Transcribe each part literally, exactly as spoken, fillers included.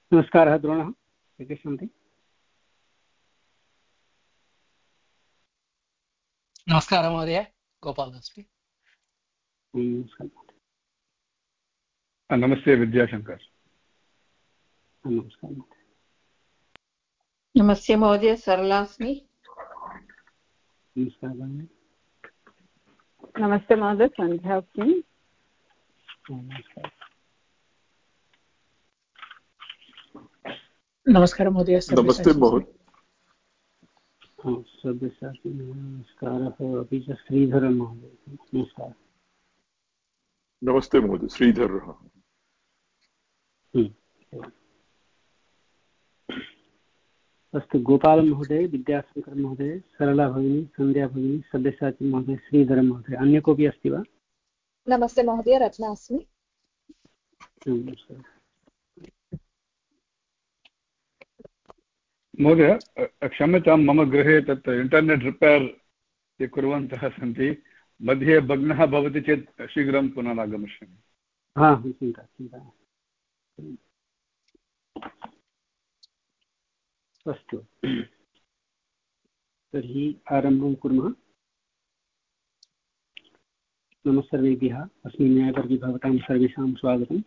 नमस्कारः द्रोणः, के सन्ति? नमस्कारः महोदय, गोपालः अस्मि। नमस्ते विद्याशङ्कर। नमस्कारः। नमस्ते महोदय, सरला अस्मि। नमस्कारः। नमस्ते महोदय, सन्ध्या अस्मि। नमस्कारः महोदय। नमस्ते महोदय। नमस्कारः। अपि च श्रीधरः महोदय, नमस्कारः। नमस्ते महोदय, श्रीधरः। अस्तु, गोपालमहोदय, विद्याशङ्करमहोदय, सरला भगिनी, सन्ध्या भगिनी, सब्यसाची महोदय, श्रीधरः महोदय, अन्य कोऽपि अस्ति वा? नमस्ते महोदय, रत्ना अस्मि। महोदय क्षम्यतां, मम गृहे तत् इण्टर्नेट् रिपेर् ये कुर्वन्तः सन्ति, मध्ये भग्नः भवति चेत् शीघ्रं पुनः आगमिष्यामि। हा, चिन्ता चिन्ता। अस्तु, तर्हि आरम्भं कुर्मः। नमः सर्वेभ्यः। अस्मिन् न्यायपर्गे भवतां सर्वेषां स्वागतम्।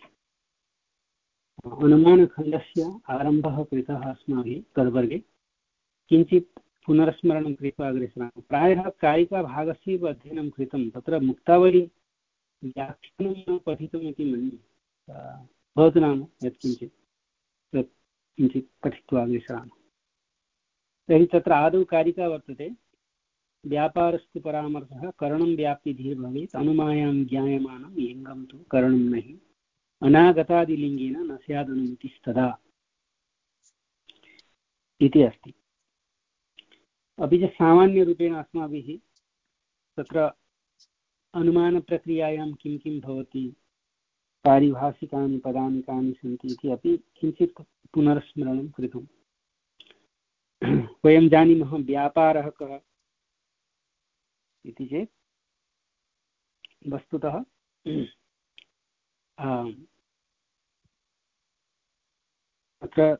अनुमानखण्डस्य आरम्भः कृतः अस्माभिः तद्वर्गे। किञ्चित् पुनर्स्मरणं कृत्वा अग्रे सरामः। प्रायः कारिकाभागस्य एव अध्ययनं कृतं, तत्र मुक्तावली व्याख्यानं पठितम् इति मन्ये। भवतु नाम यत्किञ्चित् तत् किञ्चित् पठित्वा अग्रे सरामः। तर्हि तत्र आदौ कारिका वर्तते। व्यापारस्तु परामर्शः करणं व्याप्तिधीर्भवेत्, अनुमायां ज्ञायमानं लिङ्गं तु करणं नहि, अनागतादिलिङ्गेन न स्यादनुमतिस्तदा इति अस्ति। अपि च सामान्यरूपेण अस्माभिः तत्र अनुमानप्रक्रियायां किं किं भवति, पारिभाषिकानि पदानि कानि सन्ति इति अपि किञ्चित् पुनर्स्मरणं कृतम्। वयं जानीमः व्यापारः कः इति चेत् वस्तुतः अत्र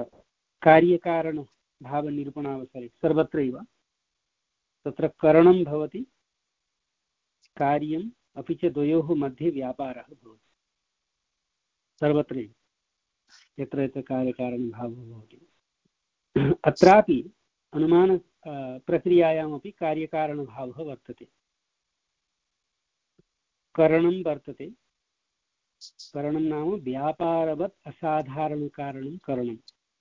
कार्यकारणभावनिरूपणावसरे सर्वत्रैव तत्र करणं भवति, कार्यम् अपि च द्वयोः मध्ये व्यापारः भवति सर्वत्रैव, यत्र यत्र कार्यकारणभावः भवति। अत्रापि अनुमान प्रक्रियायामपि कार्यकारणभावः वर्तते। करणं वर्तते, करणं नाम व्यापारवत् असाधारणकारणं करणं,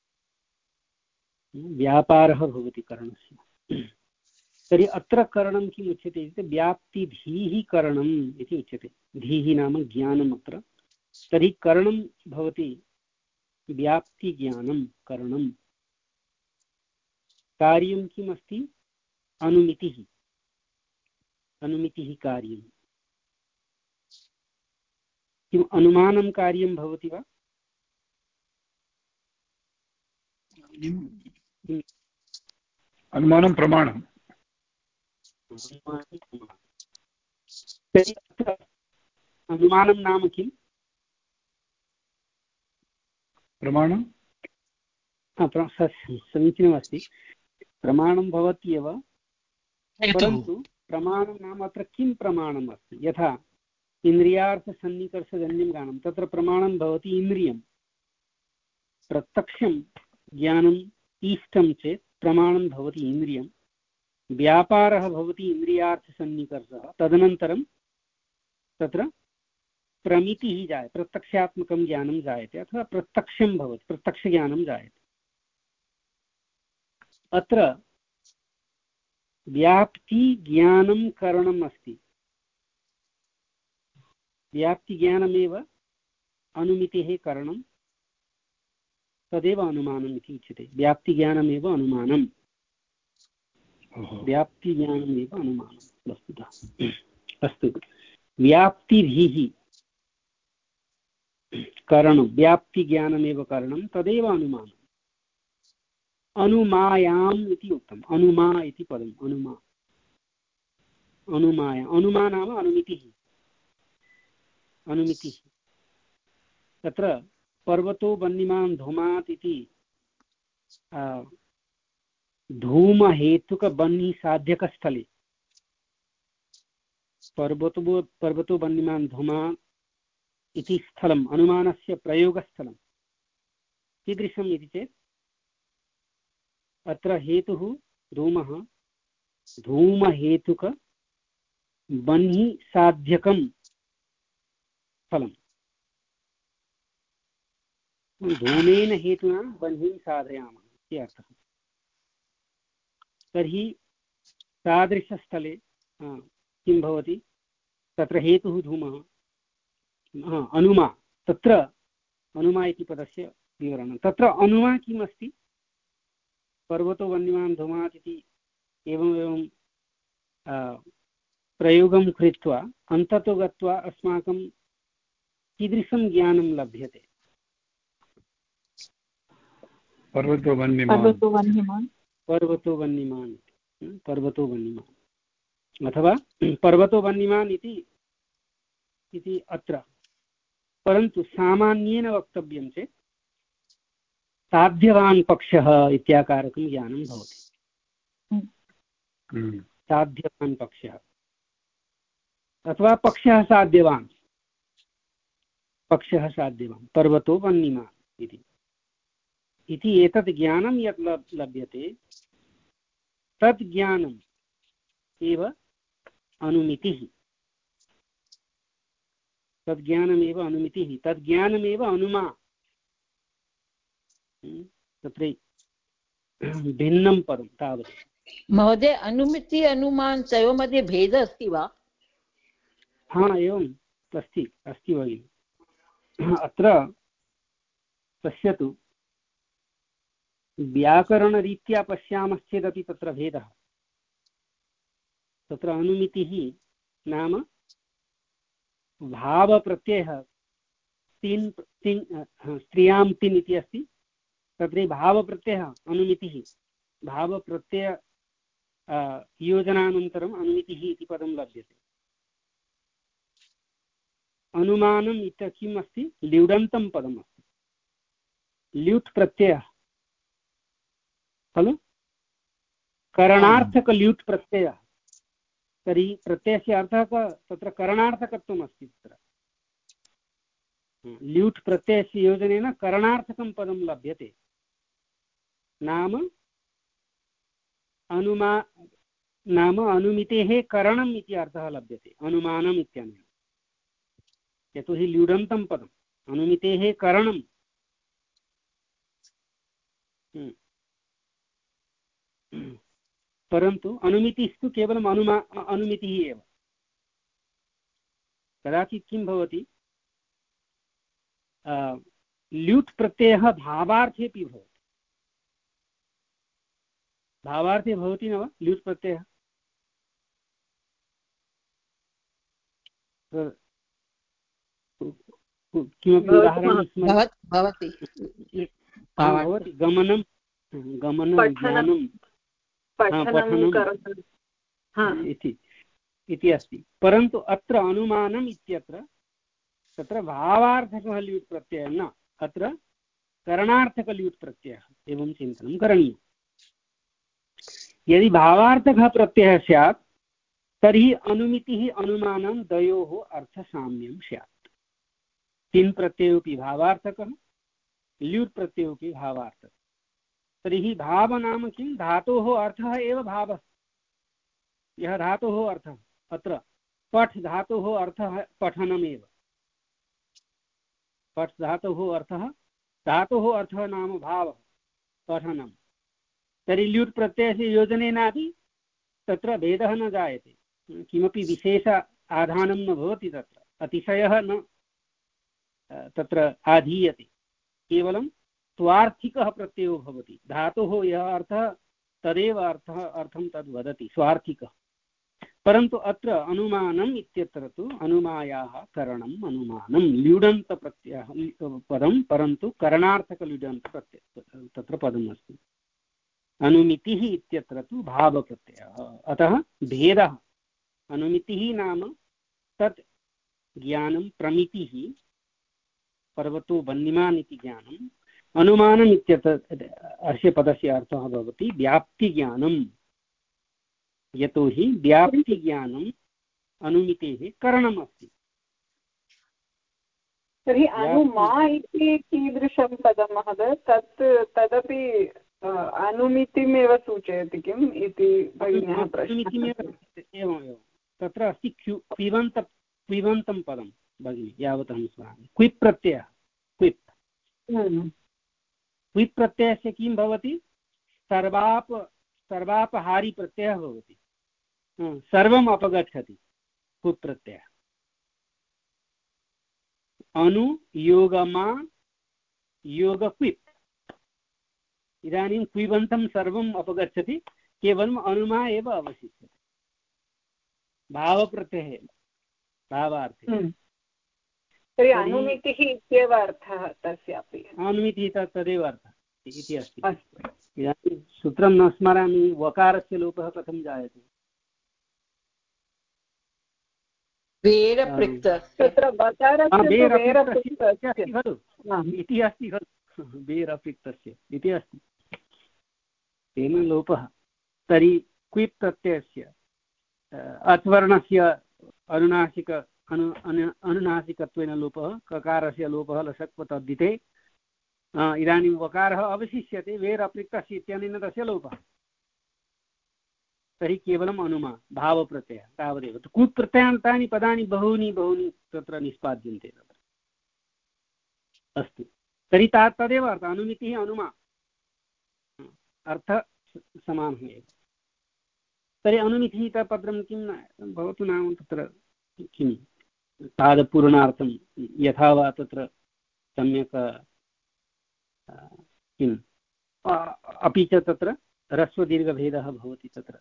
व्यापारः भवति करणस्य। तर्हि अत्र करणं किम् उच्यते इत्युक्ते व्याप्तिधीः करणम् इति उच्यते। धीः नाम ज्ञानम् अत्र। तर्हि करणं भवति व्याप्तिज्ञानं करणं। कार्यं किम् अस्ति? अनुमितिः। अनुमितिः कार्यम्। किम् अनुमानं कार्यं भवति वा? अनुमानं प्रमाणम्। अनुमानं नाम किम्? प्रमाणं समीचीनमस्ति। प्रमाणं भवत्येव, परन्तु प्रमाणं नाम अत्र किं प्रमाणम् अस्ति? यथा इन्द्रियार्थसन्निकर्षजन्यं ज्ञानं, तत्र प्रमाणं भवति इन्द्रियं। प्रत्यक्षं ज्ञानम् इष्टं चेत् प्रमाणं भवति इन्द्रियं। व्यापारः भवति इन्द्रियार्थसन्निकर्षः। तदनन्तरं तत्र प्रमितिः जायते, प्रत्यक्षात्मकं ज्ञानं जायते अथवा प्रत्यक्षं भवति, प्रत्यक्षज्ञानं जायते। अत्र व्याप्तिज्ञानं करणम् अस्ति। व्याप्तिज्ञानमेव अनुमितेः करणं, तदेव अनुमानम् इति उच्यते। व्याप्तिज्ञानमेव अनुमानम्, व्याप्तिज्ञानमेव अनुमानं वस्तुतः। अस्तु, व्याप्तिभिः करणं, व्याप्तिज्ञानमेव करणं, तदेव अनुमानम्। अनुमायाम् इति उक्तम्। अनुमा इति पदम्, अनुमा, अनुमाया। अनुमा नाम अनुमितिः। अनुमितिः तत्र पर्वतो वह्निमान् धूमात् इति धूमहेतुकवह्निसाध्यकस्थले पर्वतो पर्वतो वह्निमान् धूमात् इति स्थलम् अनुमानस्य प्रयोगस्थलं कीदृशम् इति चेत् अत्र हेतुः धूमः धूमहेतुक वह्निसाध्यकं फलम् धूमेन हेतुना वह्निं साधयामः इति अर्थः। तर्हि तादृशस्थले किं भवति तत्र हेतुः धूमः अनुमा तत्र अनुमा इति पदस्य विवरणं तत्र अनुमा किम् अस्ति पर्वतो वह्निमान् धूमात् इति एवमेवं प्रयोगं कृत्वा अन्ततो गत्वा अस्माकं कीदृशं ज्ञानं लभ्यते पर्वतो वह्निमान् पर्वतो वह्निमान् पर्वतो वह्निमान् पर्वतो वह्निमान् अथवा पर्वतो वह्निमान् इति इति अत्र परन्तु सामान्येन वक्तव्यं चेत् साध्यवान् पक्षः इत्याकारकं ज्ञानं भवति। साध्यवान् पक्षः अथवा पक्षः साध्यवान् पक्षः साध्यवान् पर्वतो वह्निमान् इति इति एतत् ज्ञानं यत् लभ्यते तत् ज्ञानम् एव अनुमितिः तत् ज्ञानमेव अनुमितिः तत् ज्ञानमेव अनुमा तत्र भिन्नं पदं तावत्। महोदय अनुमिति अनुमान तयोः मध्ये भेदः अस्ति वा? हा एवम् अस्ति अस्ति भगिनि। अत्र पश्यतु व्याकरणरीत्या पश्यामश्चेदपि तत्र भेदः। तत्र अनुमितिः नाम भावप्रत्ययः तिन् तिन् स्त्रियां तिन् इति अस्ति तत्र भावप्रत्ययः अनुमितिः भावप्रत्यय योजनानन्तरम् अनुमितिः इति पदं लभ्यते। अनुमानम् इति किम् अस्ति ल्युडन्तं पदम् अस्ति ल्युट् प्रत्ययः खलु करणार्थकल्युट् प्रत्ययः तर्हि प्रत्ययस्य अर्थः तत्र करणार्थकत्वम् अस्ति तत्र ल्युट् प्रत्ययस्य योजनेन करणार्थकं पदं लभ्यते नाम अनुमा नाम अनुमितेः करणम् इति अर्थः लभ्यते अनुमानम् इत्यनेन यतोहि ल्युडन्तं पदम् अनुमितेः करणम् परन्तु अनुमितिस्तु केवलम् अनुमा अनुमितिः एव। कदाचित् किं भवति ल्युट् प्रत्ययः भावार्थेपि भवति भावार्थे भवति न वा ल्युट् प्रत्ययः किमपि उदाहरणं भवति भवति गमनं गमनं ज्ञानं पठनं इति इति अस्ति परन्तु अत्र अनुमानम् इत्यत्र तत्र भावार्थकः ल्युट् प्रत्ययः न अत्र करणार्थकः ल्युट् प्रत्ययः एवं चिन्तनं करणीयम्। यदि भावार्थकः प्रत्ययः स्यात् तर्हि अनुमितिः अनुमानं द्वयोः अर्थसाम्यं स्यात्। तिन् प्रत्ययोऽपि भावार्थकः ल्युट् प्रत्ययोऽपि भावार्थकः तर्हि भाव नाम किं धातोः अर्थः एव भावः। यः धातोः अर्थः अत्र पठ् धातोः अर्थः पठनमेव पठ् धातोः अर्थः धातोः अर्थः नाम भावः पठनं तर्हि ल्युट् प्रत्ययस्य योजनेनापि तत्र भेदः न जायते किमपि विशेष आधानं न भवति तत्र अतिशयः न तत्र आधीयते केवलं स्वार्थिकः प्रत्ययो भवति धातोः यः अर्थः तदेव अर्थः अर्थं तद् वदति स्वार्थिकः। परन्तु अत्र अनुमानम् इत्यत्र तु अनुमायाः करणम् अनुमानं ल्युडन्तप्रत्ययः पदं परन्तु करणार्थकल्युडन्तप्रत्ययः तत्र पदम् अस्ति। अनुमितिः इत्यत्र तु भावप्रत्ययः अतः भेदः अनुमितिः नाम तत् ज्ञानं प्रमितिः पर्वतो वह्निमान् इति ज्ञानम् अनुमानम् इत्यत्र अस्य पदस्य अर्थः भवति व्याप्तिज्ञानम्। यतोहि व्याप्तिज्ञानम् अनुमितेः करणम् अस्ति। तर्हि अनुमा इति कीदृशं पदं महोदय? तत् तदपि अनुमितिमेव सूचयति किम् इति भगिन्याः प्रश्नः। एवमेव तत्र अस्ति क्यु क्विवन्त क्विवन्तं पदं भगिनि, यावत् अहं स्मरामि। क्विप् प्रत्ययः, क्विप् क्विप् प्रत्ययस्य किं भवति? सर्वाप सर्वापहारी प्रत्ययः भवति, सर्वम् अपगच्छति क्विप् प्रत्ययः। अनु योगमा योग क्विप्। इदानीं क्विबन्तं सर्वम् अपगच्छति, केवलम् अनुमा एव अवशिष्यते भावप्रत्यये भावार्थे। तर्हि अनुमितिः इत्येव अर्थः तस्यापि। अनुमितिः तदेव अर्थः इति अस्ति। इदानीं सूत्रं न स्मरामि, वकारस्य लोपः कथं जायते? तत्र खलु इति अस्ति खलु, वेरपिक्तस्य इति अस्ति, तेन लोपः। तर्हि क्विप् प्रत्ययस्य अत्वर्णस्य अनुनासिक अनु अनुनासिकत्वेन लोपः, ककारस्य लोपः लसक्व तद्धिते। इदानीं वकारः अवशिष्यते, वेर् अप्रिक्तस्य इत्यनेन तस्य लोपः। तर्हि केवलम् अनुमा भावप्रत्ययः तावदेव। क्विप् प्रत्ययान्तानि पदानि बहूनि बहूनि तत्र निष्पाद्यन्ते तत्र। अस्तु, तर्हि ता तदेव अर्थः, अनुमितिः अनुमा, अर्थः समानः एव। तर्हि अनुमितिः पदं किं भवतु नाम तत्र किं तादपूर्णार्थं यथा वा तत्र सम्यक् किम् अपि च तत्र ह्रस्वदीर्घभेदः भवति तत्र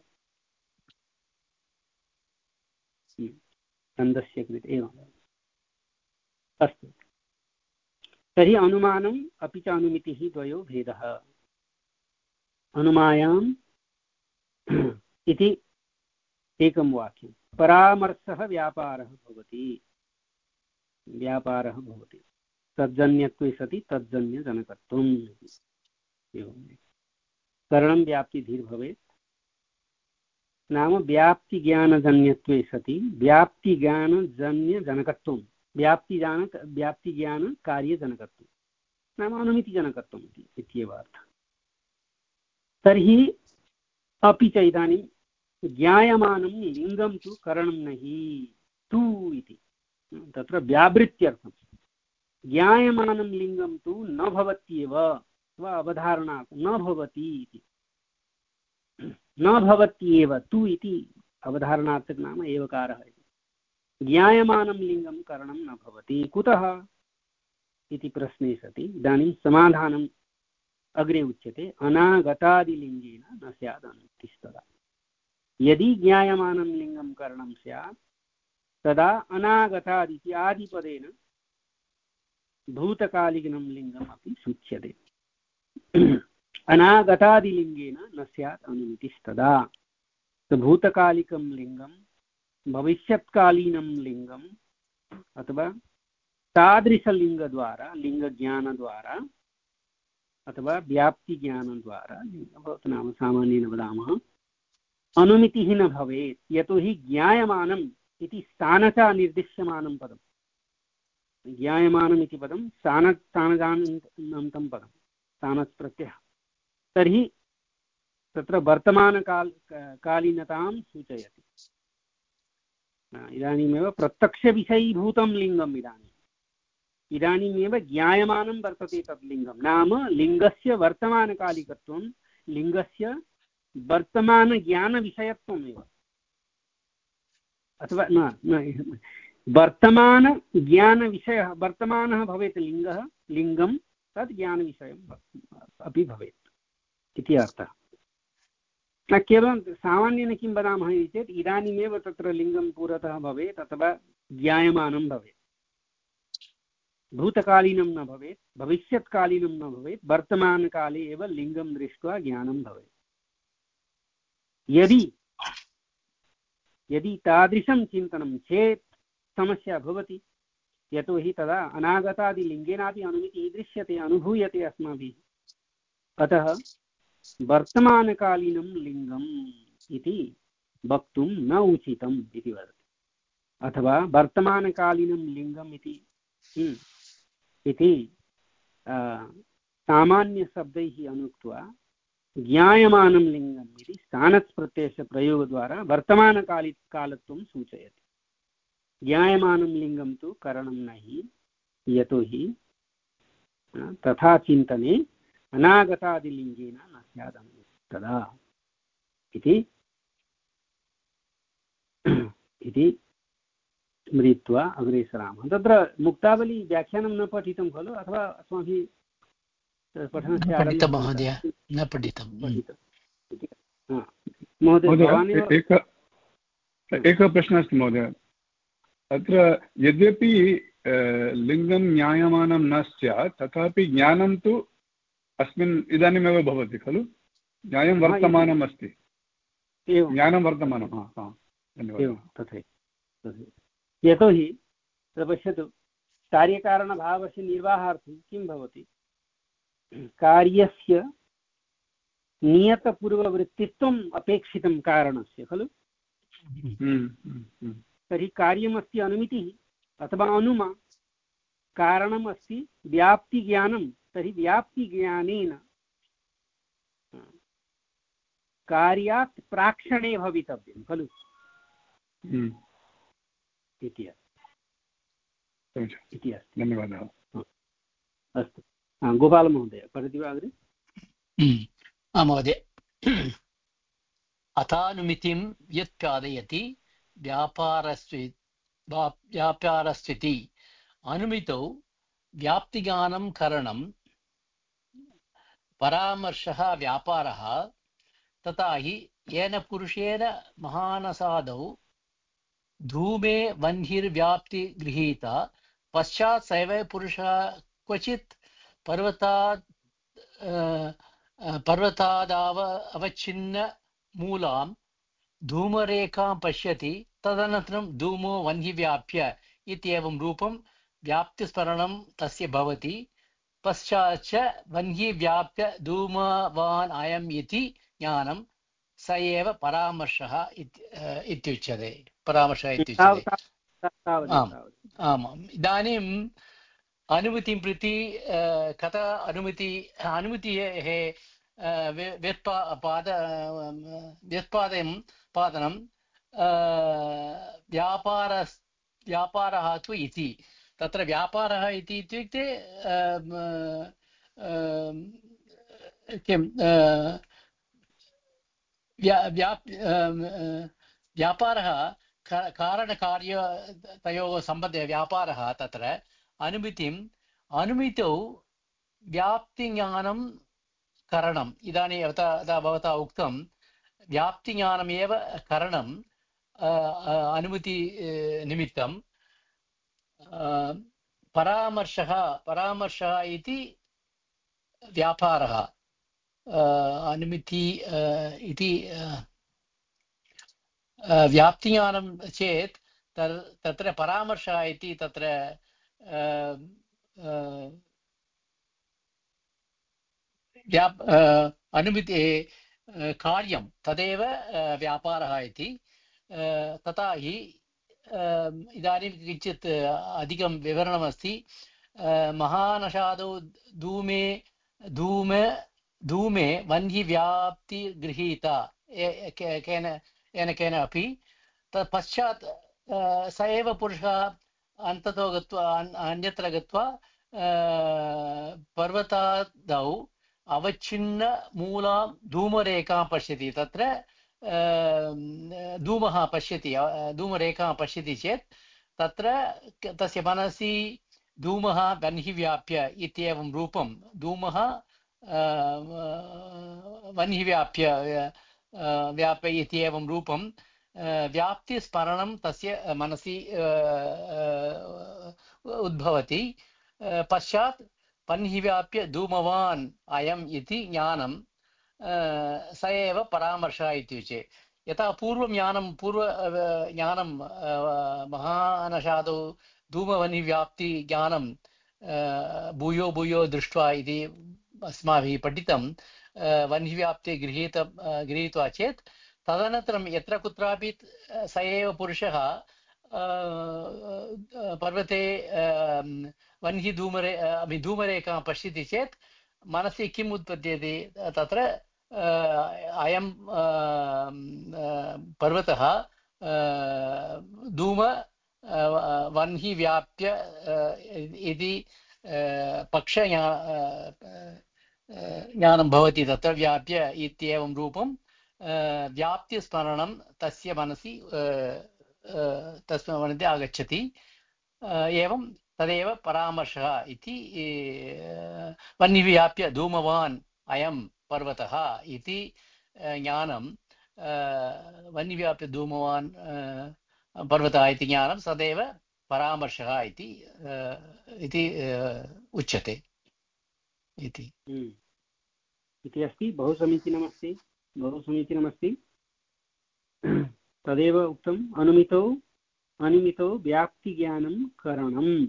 छन्दस्य कृते एवम्। अस्तु, तर्हि अनुमानम् अपि च अनुमितिः द्वयो भेदः। अनुमायाम् इति एकं वाक्यं। परामर्शः व्यापारः भवति, व्यापारः भवति तज्जन्यत्वे सति तज्जन्यजनकत्वम्। एवं करणं व्याप्तिधीर् भवेत्, नाम व्याप्तिज्ञानजन्यत्वे सति व्याप्तिज्ञानजन्यजनकत्वं, व्याप्तिज्ञान व्याप्तिज्ञानकार्यजनकत्वं नाम अनुमितिजनकत्वम् इत्येव अर्थः। तर्हि अपि च इदानीं ज्ञायमानं लिङ्गं तु करणं नहि तु इति तत्र व्यावृत्त्यर्थं। ज्ञायमानं लिङ्गं तु न भवत्येव, वा अवधारणात् न भवति इति। न भवत्येव तु इति अवधारणार्थक नाम एवकारः। ज्ञायमानं लिङ्गं करणं न भवति, कुतः इति प्रश्ने सति इदानीं समाधानम् अग्रे उच्यते। अनागतादिलिङ्गेन न स्यात् अनुमितिस्तदा। यदि ज्ञायमानं लिङ्गं करणं स्यात् तदा अनागतादिति आदिपदेन भूतकालिकं लिङ्गम् अपि सूच्यते। अनागतादिलिङ्गेन न स्यात् अनुमितिस्तदा। भूतकालिकं लिङ्गं, भविष्यत्कालीनं लिङ्गम् अथवा तादृशलिङ्गद्वारा, लिङ्गज्ञानद्वारा अथवा व्याप्तिज्ञानद्वारा भवतु नाम सामान्येन वदामः, अनुमितिः न भवेत्। यतोहि ज्ञायमानम् इति स्थानचा निर्दिश्यमानं पदं, ज्ञायमानम् इति पदं स्थान स्थानजानन्तं पदं, स्थानस् प्रत्ययः। तर्हि तत्र वर्तमानकाल कालीनतां सूचयति। इदानीमेव प्रत्यक्षविषयीभूतं लिङ्गम् इदानीम् इदानीमेव ज्ञायमानं वर्तते तद् लिङ्गं, नाम लिङ्गस्य वर्तमानकालिकत्वं, लिङ्गस्य वर्तमानज्ञानविषयत्वमेव, अथवा न वर्तमानज्ञानविषयः, वर्तमानः भवेत् लिङ्गः, लिङ्गं तद् ज्ञानविषयम् अपि भवेत् इति अर्थः। न केवलं सामान्येन किं वदामः इति चेत् इदानीमेव तत्र लिङ्गं पुरतः भवेत् अथवा ज्ञायमानं भवेत्, भूतकालीनं न भवेत्, भविष्यत्कालीनं न भवेत्, वर्तमानकाले एव लिङ्गं दृष्ट्वा ज्ञानं भवेत्। यदि यदि तादृशं चिन्तनं चेत् समस्या भवति। यतोहि तदा अनागतादिलिङ्गेनापि अनुमितिः दृश्यते अनुभूयते अस्माभिः। अतः वर्तमानकालीनं लिङ्गम् इति वक्तुं न उचितम् इति वदति। अथवा वर्तमानकालीनं लिङ्गम् इति इति सामान्यशब्दैः अनुक्त्वा ज्ञायमानं लिङ्गम् इति स्थानच् प्रत्ययस्य प्रयोगद्वारा वर्तमानकाली कालत्वं सूचयति। ज्ञायमानं लिङ्गं तु करणं नहि, यतोहि तथा चिन्तने अनागतादिलिङ्गेन न स्यादम् तदा इति इति स्मृत्वा अग्रे सरामः। तत्र मुक्तावली व्याख्यानं न पठितं खलु, अथवा अस्माभिः पठनस्य आरम्भं महोदय न पठितं महोदय। एकः प्रश्नः अस्ति महोदय। अत्र यद्यपि लिङ्गं ज्ञायमानं न स्यात् तथापि ज्ञानं तु अस्मिन् इदानीमेव भवति खलु, ज्ञानं वर्तमानम् अस्ति, ज्ञानं वर्तमानं। धन्यवादः। तथैव यतोहि पश्यतु, कार्यकारणभावस्य निर्वाहार्थं किं भवति, कार्यस्य नियतपूर्ववृत्तित्वम् अपेक्षितं कारणस्य खलु। तर्हि कार्यमस्ति अनुमितिः अथवा अनुमा, कारणमस्ति व्याप्तिज्ञानं, तर्हि व्याप्तिज्ञानेन कार्यात् प्राक्षणे भवितव्यं खलु इति अस्ति। धन्यवादः। अस्तु, गोपालमहोदय पठति वा अग्रे? महोदय, अथानुमितिं व्युत्पादयति व्यापारस्ति व्यापारस्थिति अनुमितौ व्याप्तिज्ञानं करणं परामर्शः व्यापारः तथा हि येन पुरुषेण महानसादौ धूमे वह्निर्व्याप्ति गृहीता पश्चात् सैव पुरुषः क्वचित् पर्वतात् पर्वतादाव अवच्छिन्न मूलां धूमरेखां पश्यति तदनन्तरं धूमो वह्निव्याप्य इत्येवं रूपं व्याप्तिस्मरणं तस्य भवति। पश्चात् च वह्निव्याप्य धूमवान् अयम् इति ज्ञानं स एव परामर्शः इत्युच्यते। परामर्शः इत्युच्यते। आम् आमाम्। इदानीम् अनुमतिं प्रति कथा अनुमति अनुमतेः व्युत्पा पाद व्युत्पादनं पादनं व्यापार व्यापारः तु इति। तत्र व्यापारः इति इत्युक्ते किं व्यापारः कारणकार्य तयोः सम्बन्धे व्यापारः। तत्र अनुमितिम् अनुमितौ व्याप्तिज्ञानं करणम्। इदानीं यथा भवता उक्तं व्याप्तिज्ञानमेव करणम् अनुमति निमित्तं। परामर्शः परामर्शः इति व्यापारः। अनुमिति इति व्याप्तिज्ञानं चेत् तत्र परामर्शः इति तत्र व्याप् अनुमिति कार्यं तदेव व्यापारः इति। तथा हि इदानीं किञ्चित् अधिकं विवरणमस्ति। महानषादौ धूमे धूम धूमे वह्निव्याप्ति गृहीता केन येन केन अपि तत्पश्चात् स एव पुरुषः अन्ततो गत्वा अन्यत्र गत्वा पर्वतादौ अवच्छिन्न मूलां धूमरेखां पश्यति। तत्र धूमः पश्यति धूमरेखां पश्यति चेत् तत्र तस्य मनसि धूमः वह्निव्याप्य इत्येवं रूपं धूमः वह्निव्याप्य व्याप्य इत्येवं रूपं व्याप्तिस्मरणं तस्य मनसि उद्भवति। पश्चात् वह्निव्याप्य धूमवान् अयम् इति ज्ञानं स एव परामर्शः इत्युच्यते। यथा पूर्वं ज्ञानं पूर्व ज्ञानं महानषादौ धूमवह्निव्याप्तिज्ञानं भूयो भूयो दृष्ट्वा इति अस्माभिः पठितं। वह्निव्याप्ति गृहीत गृहीत्वा चेत् तदनन्तरं यत्र कुत्रापि स एव पुरुषः पर्वते वह्निः धूमरे धूमरेखां पश्यति चेत् मनसि किम् उत्पद्यते? तत्र अयं पर्वतः धूम वह्नि व्याप्य इति पक्ष ज्ञानं भवति। तत्र व्याप्य इत्येवं रूपं व्याप्तिस्मरणं तस्य मनसि तस्मिन् मनसि आगच्छति। एवं तदेव परामर्शः इति। वह्निव्याप्य धूमवान् अयं पर्वतः इति ज्ञानं वह्निव्याप्य धूमवान् पर्वतः इति ज्ञानं सदैव परामर्शः इति इति उच्यते इति इति अस्ति। बहु समीचीनमस्ति, बहु समीचीनमस्ति। तदेव उक्तम्, अनुमितौ अनुमितौ व्याप्तिज्ञानं करणम्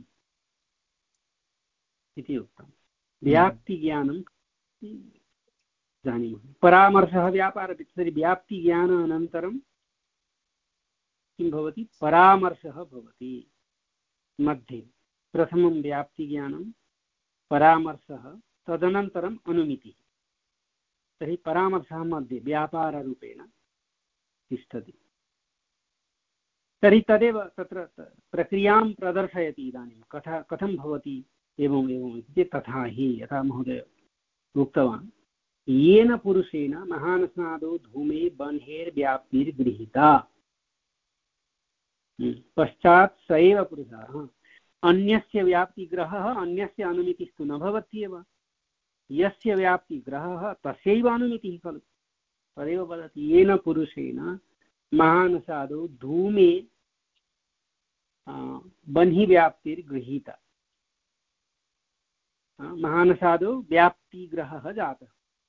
इति उक्तम्। व्याप्तिज्ञानं जानीमः। परामर्शः व्यापारः। तर्हि व्याप्तिज्ञानानन्तरं किं भवति? परामर्शः भवति मध्ये। प्रथमं व्याप्तिज्ञानं, परामर्शः, तदनन्तरम् अनुमितिः। तर्हि परामर्शः मध्ये व्यापाररूपेण तिष्ठति। तर्हि तदेव तत्र प्रक्रियां प्रदर्शयति। इदानीं कथा कथं भवति एवम् एवम् इति। तथा हि यथा महोदय उक्तवान्, येन पुरुषेण महानसादौ धूमे बह्नेर्व्याप्तिर्गृहीता, पश्चात् स एव पुरुषः। अन्यस्य व्याप्तिग्रहः अन्यस्य अनुमितिस्तु न भवत्येव। यस्य व्याप्तिग्रहः तस्यैव अनुमितिः खलु। तदेव वदति, येन पुरुषेण महानसादौ धूमे बह्निव्याप्तिर्गृहीता। महानसादौ व्याप्तिग्रहः जातः।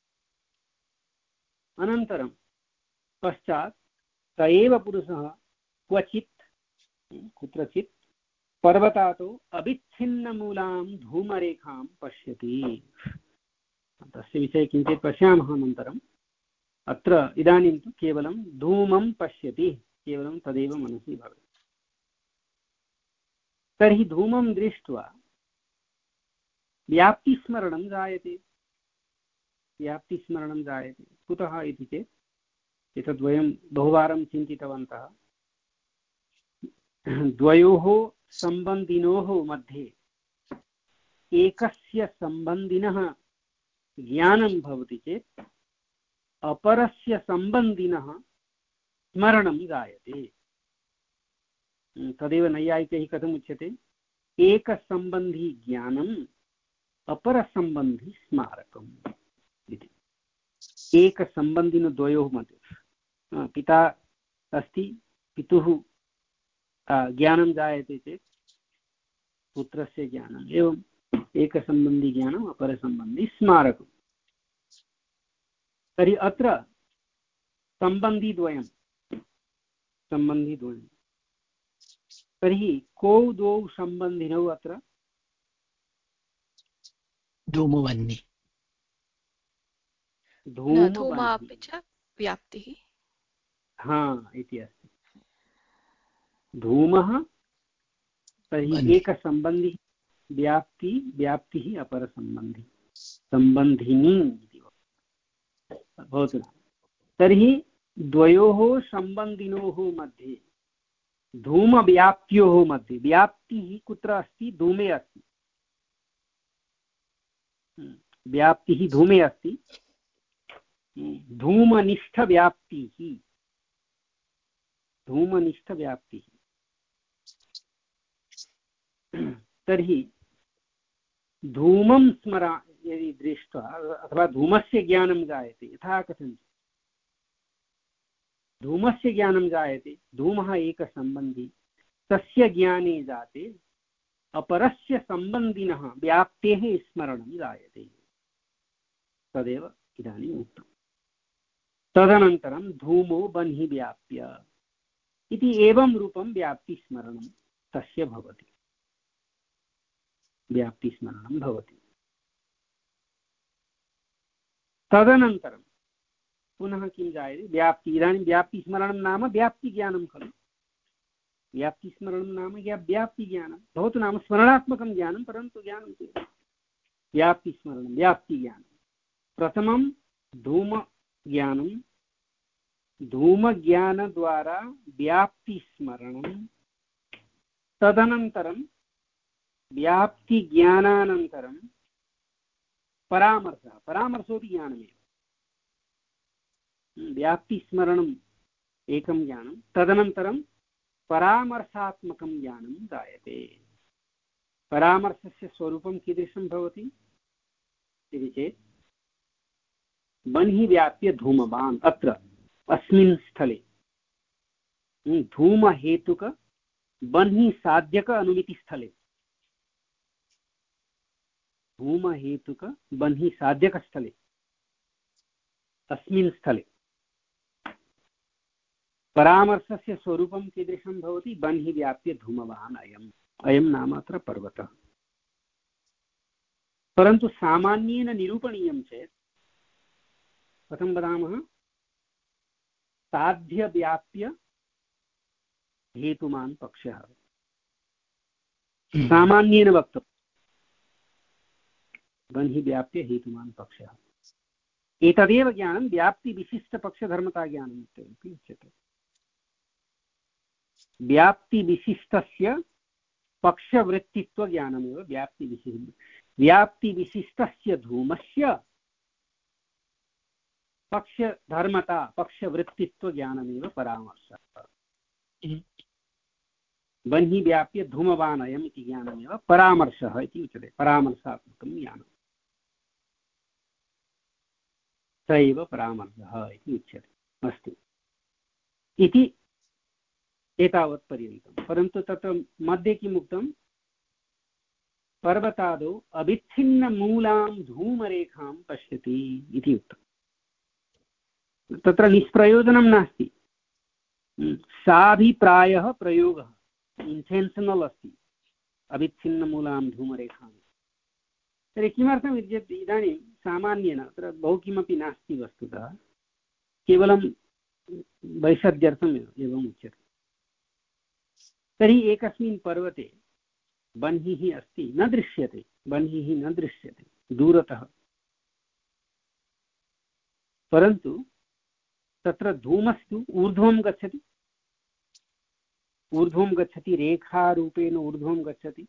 अनन्तरं पश्चात् स एव पुरुषः क्वचित् कुत्रचित् पर्वतातो अविच्छिन्नमूलां धूमरेखां पश्यति। तस्य विषये किञ्चित् पश्यामः अनन्तरम्। अत्र इदानीं तु केवलं धूमं पश्यति, केवलं तदेव मनसि भवेत्। तर्हि धूमं दृष्ट्वा व्याप्तिस्मरणं जायते। व्याप्तिस्मरणं जायते कुतः इति चेत् एतद् वयं बहुवारं चिन्तितवन्तः। द्वयोः सम्बन्धिनोः मध्ये एकस्य सम्बन्धिनः ज्ञानं भवति चेत् अपरस्य सम्बन्धिनः स्मरणं जायते। तदेव नैयायिकैः कथम् उच्यते? एकसम्बन्धी ज्ञानम् अपरसम्बन्धी स्मारकम् इति। एकसम्बन्धिनो द्वयोः मध्ये पिता अस्ति, पितुः ज्ञानं जायते चेत् पुत्रस्य ज्ञानम्। एवम् एकसम्बन्धी ज्ञानम् अपरसम्बन्धी स्मारकम्। तर्हि अत्र सम्बन्धिद्वयं सम्बन्धिद्वयं तर्हि कौ द्वौ सम्बन्धिनौ अत्र? धूमवह्नि धूमापि च व्याप्तिः। हा इति अस्ति। धूमः तर्हि एकसम्बन्धी, व्याप्ति व्याप्तिः अपरसम्बन्धी, सम्बन्धिनी इति भवतु। तर्हि द्वयोः सम्बन्धिनोः मध्ये, धूमव्याप्त्योः मध्ये, व्याप्तिः कुत्र अस्ति? धूमे अस्ति। व्याप्तिः धूमे अस्ति। धूमनिष्ठव्याप्तिः, धूमनिष्ठव्याप्तिः। तर्हि धूमं स्मरा यदि दृष्ट्वा अथवा धूमस्य ज्ञानं जायते, यथा कथञ्चित् धूमस्य ज्ञानं जायते, धूमः एकसम्बन्धी, तस्य ज्ञाने जाते अपरस्य सम्बन्धिनः व्याप्तेः स्मरणं जायते। तदेव इदानीम् उक्तम्। तदनन्तरं धूमो बह्निव्याप्य इति एवं रूपं व्याप्तिस्मरणं तस्य भवति। व्याप्तिस्मरणं भवति। तदनन्तरं पुनः किं जायते, व्याप्ति। इदानीं व्याप्तिस्मरणं नाम व्याप्तिज्ञानं खलु। व्याप्तिस्मरणं नाम व्याप्तिज्ञानं भवतु, नाम स्मरणात्मकं ज्ञानं, परन्तु ज्ञानं व्याप्तिस्मरणं व्याप्तिज्ञानं। प्रथमं धूमज्ञानं, धूमज्ञानद्वारा व्याप्तिस्मरणं, तदनन्तरं व्याप्तिज्ञानानन्तरं परामर्शः। परामर्शोऽपि ज्ञानमेव। व्याप्तिस्मरणम् एकं ज्ञानं, तदनन्तरं परामर्शात्मकं ज्ञानं जायते। परामर्शस्य स्वरूपं कीदृशं भवति इति चेत्, बन्हि व्याप्य धूमवान्, अत्र अस्मिन् स्थले धूमहेतुक बन्हि साध्यक अनुमितिस्थले, धूमहेतुक बन्हि साध्यकस्थले, अस्मिन् स्थले परामर्शस्य स्वरूपं कीदृशं भवति, बन्हि व्याप्य धूमवान् अयम्। अयं नाम अत्र पर्वतः। परन्तु सामान्येन निरूपणीयं चेत् कथं वदामः, साध्यव्याप्य हेतुमान् पक्षः। सामान्येन वक्तव्यं, बन्हि व्याप्य हेतुमान् पक्षः। एतदेव ज्ञानं व्याप्तिविशिष्टपक्षधर्मताज्ञानम् इत्यपि उच्यते। व्याप्तिविशिष्टस्य पक्षवृत्तित्वज्ञानमेव व्याप्तिविशिष्ट व्याप्तिविशिष्टस्य धूमस्य पक्षधर्मता पक्षवृत्तित्वज्ञानमेव परामर्शः। बन्हि व्याप्य धूमवान् अयम् इति ज्ञानमेव परामर्शः इति उच्यते। परामर्शात्मकं ज्ञानं स एव परामर्शः इति उच्यते। अस्तु इति एतावत्पर्यन्तं। परन्तु तत्र मध्ये किम् उक्तं, पर्वतादौ अविच्छिन्नमूलां धूमरेखां पश्यति इति उक्तं। तत्र निष्प्रयोजनं नास्ति, साभिप्रायः प्रयोगः इन्टेन्शनल् अस्ति, अविच्छिन्नमूलां धूमरेखां। तर्हि किमर्थम् इत्येतत्, इदानीं सामान्येन अत्र बहु किमपि नास्ति वस्तुतः, केवलं वैषद्यर्थम् एवम् उच्यते। तर्हि एकस्मिन् पर्वते बन्हिः अस्ति, न दृश्यते, बन्हिः न दृश्यते दूरतः, परन्तु तत्र धूमस्तु ऊर्ध्वं गच्छति, ऊर्ध्वं गच्छति, रेखारूपेण ऊर्ध्वं गच्छति।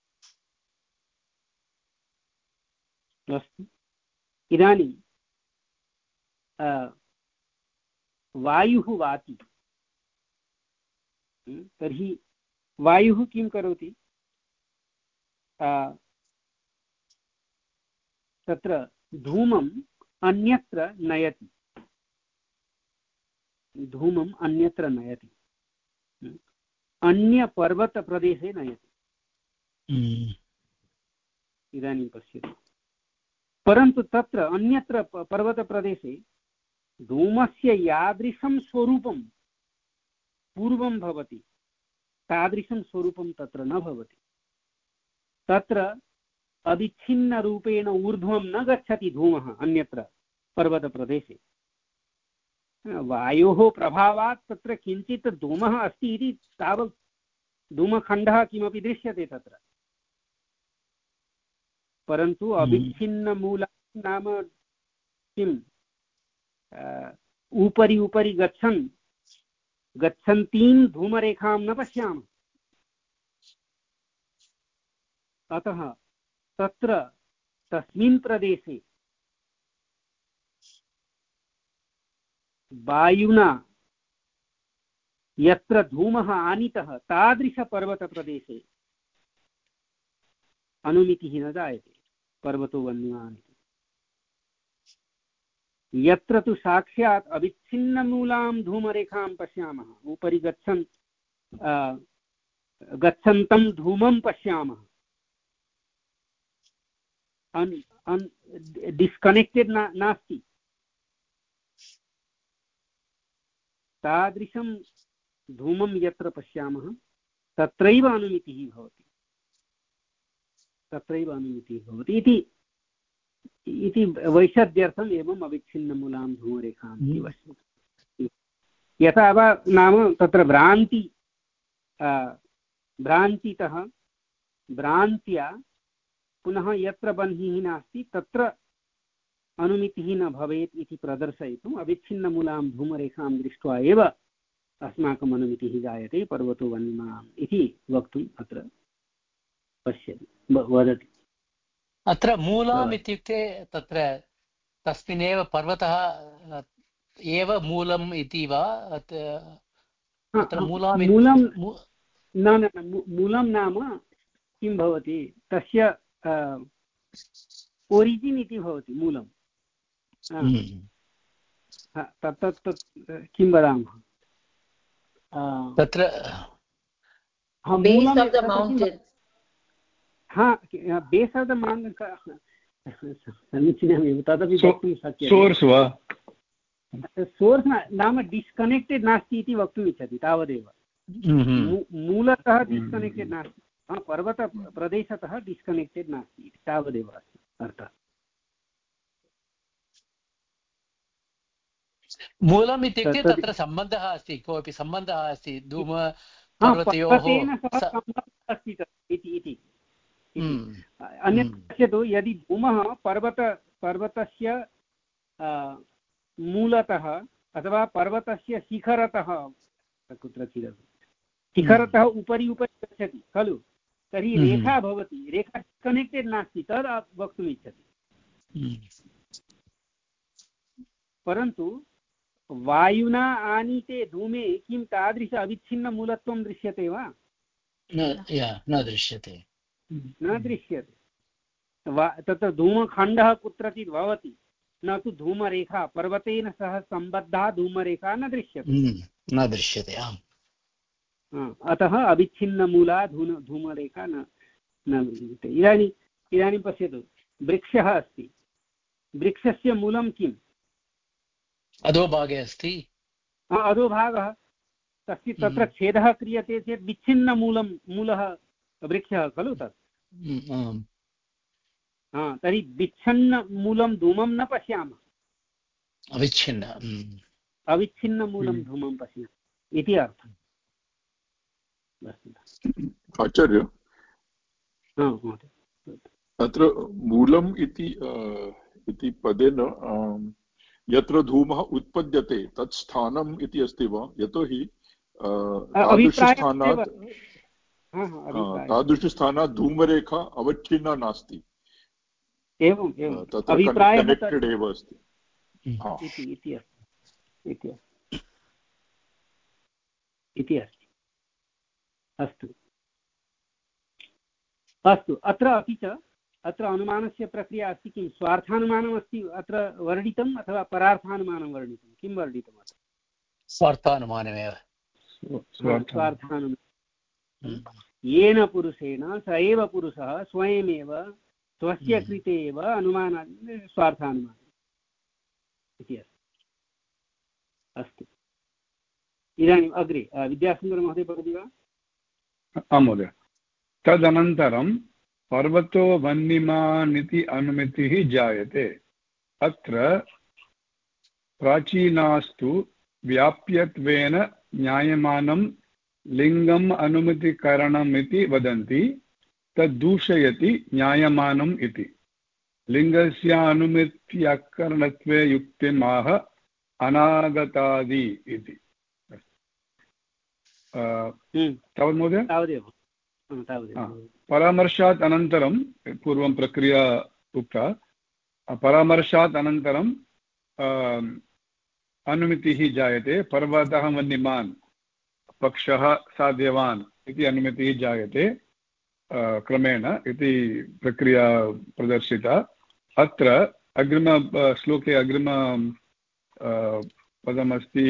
अस्तु, इदानीं वायुः वाति, तर्हि वायुः किं करोति, तत्र धूमम् अन्यत्र नयति, धूमम् अन्यत्र नयति, अन्यपर्वतप्रदेशे नयति। इदानीं पश्यतु, परन्तु तत्र अन्यत्र पर्वतप्रदेशे धूमस्य यादृशं स्वरूपं पूर्वं भवति, तादृशं स्वरूपं तत्र न भवति। तत्र अविच्छिन्नरूपेण ऊर्ध्वं न गच्छति धूमः अन्यत्र पर्वतप्रदेशे। वायोः प्रभावात् तत्र किञ्चित् धूमः अस्ति इति तावत् धूमखण्डः किमपि दृश्यते तत्र, परन्तु अविच्छिन्नमूला नाम किम्, उपरि उपरि गच्छन् गच्छन्तीं धूमरेखां न पश्यामः। अतः तत्र तस्मिन् प्रदेशे वायुना यत्र धूमः आनीतः तादृशपर्वतप्रदेशे अनुमितिः न जायते, पर्वतो वन्यमान्। यत्र तु साक्षात् अविच्छिन्नमूलां धूमरेखां पश्यामः, उपरि गच्छन् गच्छन्तं धूमं पश्यामः, अन् अन् डिस्कनेक्टेड् ना नास्ति, तादृशं धूमं यत्र पश्यामः तत्रैव अनुमितिः भवति, तत्रैव अनुमितिः भवति इति इति वैशद्यर्थम् एवम् अविच्छिन्नमूलां धूमरेखाम् इति वक्ष्यते। यथा वा नाम तत्र भ्रान्ति भ्रान्तितः भ्रान्त्या पुनः यत्र बह्निः नास्ति तत्र अनुमितिः न भवेत् इति प्रदर्शयितुम् अविच्छिन्नमूलां धूमरेखां दृष्ट्वा एव अस्माकम् अनुमितिः जायते पर्वतो वह्निमान् इति वक्तुम् अत्र पश्यति वदति। अत्र मूलम् इत्युक्ते तत्र तस्मिन्नेव पर्वतः एव मूलम् इति वा? अत्र मूलं न न मूलं नाम किं भवति तस्य ओरिजिन् इति भवति मूलं। तत् किं वदामः तत्र बेस् आफ् द मौण्टेन्। हा बेस् आफ् द मौण्टेन् समीचीनमेव तदपि वक्तुं शक्यते। सोर्स् वा सोर्स् नाम डिस्कनेक्टेड् नास्ति इति वक्तुम् इच्छति तावदेव। मूलतः डिस्कनेक्टेड् नास्ति पर्वतप्रदेशतः डिस्कनेक्टेड् नास्ति तावदेव अस्ति अर्थः। मूलम् इत्युक्ते तत्र सम्बन्धः अस्ति कोऽपि सम्बन्धः अस्ति धूम पर्वतयोः अस्ति इति। अन्यत् पश्यतु यदि धूमः पर्वत पर्वतस्य मूलतः अथवा पर्वतस्य शिखरतः कुत्रचित् शिखरतः उपरि उपरि गच्छति खलु तर्हि रेखा भवति रेखा कनेक्टेड् नास्ति तद् वक्तुम् इच्छति। परन्तु वायुना आनीते धूमे किं तादृश अविच्छिन्नमूलत्वं दृश्यते वा? न दृश्यते न दृश्यते। तत्र धूमखण्डः कुत्रचित् भवति न तु धूमरेखा पर्वतेन सह सम्बद्धा धूमरेखा न दृश्यते न दृश्यते। अतः अविच्छिन्नमूला धूम धूमरेखा न न दृश्यते। इदानीम् इदानीं पश्यतु वृक्षः अस्ति वृक्षस्य मूलं किम्? अधोभागे अस्ति। अधोभागः तस्य तत्र छेदः क्रियते चेत् विच्छिन्नमूलं मूलः वृक्षः खलु तत्। तर्हि विच्छिन्नमूलं धूमं न पश्यामः अविच्छिन्न अविच्छिन्नमूलं धूमं पश्यामः इति अर्थः। आचार्य अत्र मूलम् इति इति पदेन यत्र धूमः उत्पद्यते तत् स्थानम् इति अस्ति वा? यतोहि तादृशस्थानात् तादृशस्थानात् धूमरेखा अवच्छिन्ना नास्ति। एवं तत्र कनेक्टेड् एव अस्ति इति अस्ति। अस्तु अस्तु अत्र अपि च अत्र अनुमानस्य प्रक्रिया अस्ति किं स्वार्थानुमानम् अस्ति अत्र वर्णितम् अथवा परार्थानुमानं वर्णितं किं वर्णितम् अत्र? स्वार्थानुमानमेव। स्वार्थानुमानं येन पुरुषेण स एव पुरुषः स्वयमेव स्वस्य कृते एव अनुमानानि स्वार्थानुमानम् इति अस्ति। अस्तु इदानीम् अग्रे विद्यासुन्दरमहोदय पठति वा? आं महोदय। तदनन्तरं पर्वतो वह्निमान् इति अनुमितिः जायते। अत्र प्राचीनास्तु व्याप्यत्वेन ज्ञायमानं लिङ्गम् अनुमितिकरणम् इति वदन्ति तद्दूषयति ज्ञायमानम् इति। लिङ्गस्य अनुमित्यकरणत्वे युक्तिमाह अनागतादि इति। तावत् महोदय। परामर्शात् अनन्तरं पूर्वं प्रक्रिया उक्ता परामर्शात् अनन्तरं अनुमितिः जायते। पर्वतः वह्निमान् पक्षः साध्यवान् इति अनुमितिः जायते क्रमेण इति प्रक्रिया प्रदर्शिता। अत्र अग्रिम श्लोके अग्रिम पदमस्ति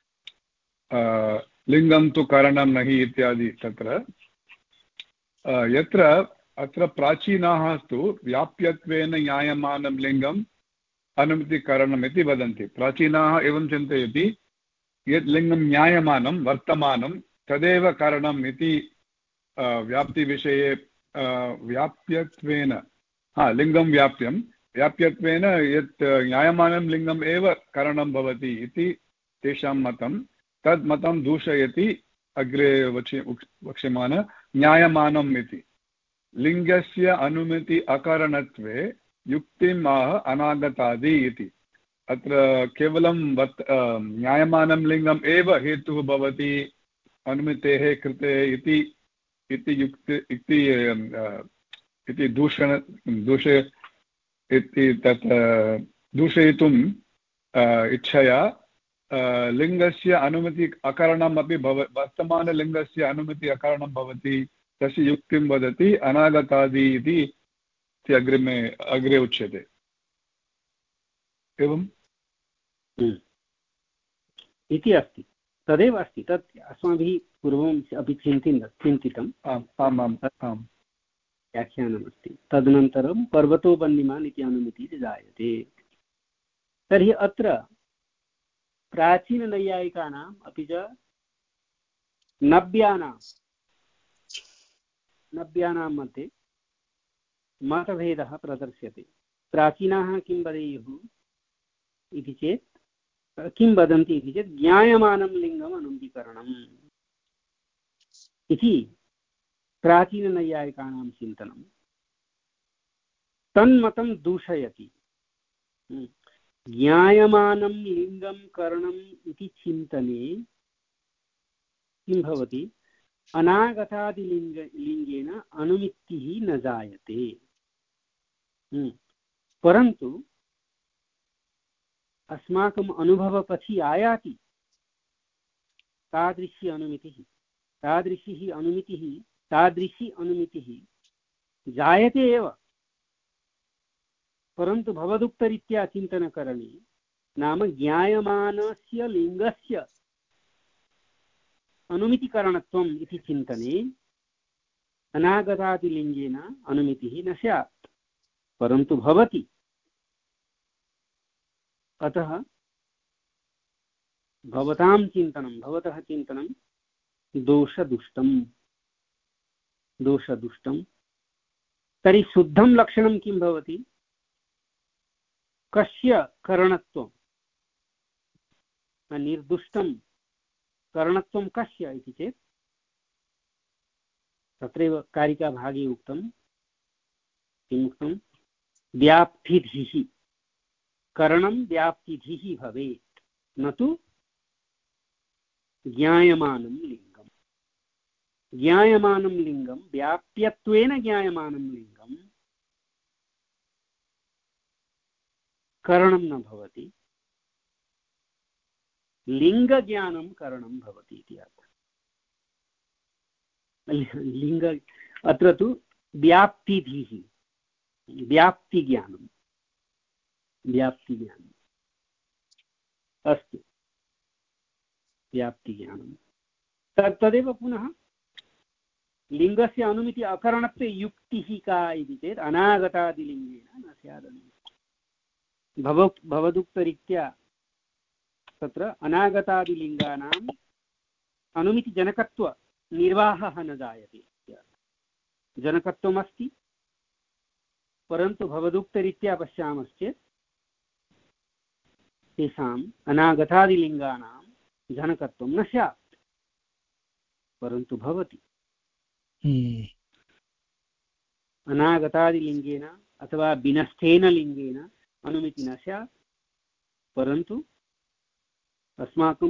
लिङ्गं तु कारणं नहि इत्यादि। तत्र यत्र अत्र प्राचीनाः तु व्याप्यत्वेन ज्ञायमानं लिङ्गम् अनुमितिकरणम् इति वदन्ति। प्राचीनाः एवं चिन्तयति यत् लिङ्गं ज्ञायमानं वर्तमानं तदेव कारणम् इति व्याप्तिविषये व्याप्यत्वेन हा लिङ्गं व्याप्यं व्याप्यत्वेन यत् ज्ञायमानं लिङ्गम् एव करणं भवति इति तेषां मतं तद् मतं दूषयति अग्रे वक्ष्य वक्ष्यमाण ज्ञायमानम् इति लिङ्गस्य अनुमति अकारणत्वे युक्तिम् आह अनागतादि इति अत्र केवलं वत् ज्ञायमानं लिङ्गम् एव हेतुः भवति अनुमितेः कृते इति इति युक्ति इति इति दूषण दूष इति तत् दूषयितुम् इच्छया लिङ्गस्य अनुमति अकारणम् अपि भव वर्तमानलिङ्गस्य अनुमति अकारणं भवति तस्य युक्तिं वदति अनागतादि इति अग्रिमे अग्रे उच्यते एवम् इति अस्ति तदेव अस्ति तत् अस्माभिः पूर्वम् अपि चिन्तितं चिन्तितम् आम् आम् आम् आम् व्याख्यानमस्ति तदनन्तरं पर्वतो वह्निमान् इति अनुमतिः जायते तर्हि अत्र प्राचीननैयायिकानाम् अपि च नव्यानां नव्यानां मध्ये मतभेदः प्रदर्श्यते प्राचीनाः किं वदेयुः इति चेत् किं वदन्ति इति चेत् ज्ञायमानं लिङ्गम् अनुमतिकरणम् इति प्राचीननैयायिकानां चिन्तनं तन्मतं दूषयति ज्ञायमानं लिङ्गं करणम् इति चिन्तने किं भवति अनागतादिलिङ्ग लिङ्गेन अनुमितिः न जायते परन्तु अस्माकम् अनुभवपथि आयाति तादृशी अनुमितिः तादृशी अनुमितिः तादृशी अनुमितिः जायते एव परन्तु भवदुक्तरीत्या चिन्तनकरणे नाम ज्ञायमानस्य लिङ्गस्य अनुमितिकरणत्वम् इति चिन्तने अनागतादिलिङ्गेन अनुमितिः न स्यात् परन्तु भवति अतः भवतां चिन्तनं भवतः चिन्तनं दोषदुष्टं दोषदुष्टं तर्हि शुद्धं लक्षणं किं भवति कस्य करणत्वं निर्दुष्टं करणत्वं कस्य इति चेत् तत्रैव कारिकाभागे उक्तं किमुक्तं व्याप्तिधिः करणं व्याप्तिधिः भवेत् न तु ज्ञायमानं लिङ्गं ज्ञायमानं लिङ्गं व्याप्यत्वेन ज्ञायमानं लिङ्गं करणं न भवति लिङ्गज्ञानं करणं भवति इति अर्थः लिङ्ग अत्र तु व्याप्तिधिः व्याप्तिज्ञानं व्याप्तिज्ञानम् अस्तु व्याप्तिज्ञानं तत् तदेव पुनः लिङ्गस्य अनुमिति अकरणत्वे युक्तिः का इति चेत् अनागतादिलिङ्गेन न स्यादनुमितिः भव भवदुक्तरीत्या तत्र अनागतादिलिङ्गानाम् अनुमितिजनकत्वनिर्वाहः न जायते जनकत्वमस्ति परन्तु भवदुक्तरीत्या पश्यामश्चेत् तेषाम् अनागतादिलिङ्गानां जनकत्वं न स्यात् परन्तु भवति अनागतादिलिङ्गेन अथवा विनष्टेन लिङ्गेन अनुमिति न स्यात् परन्तु अस्माकं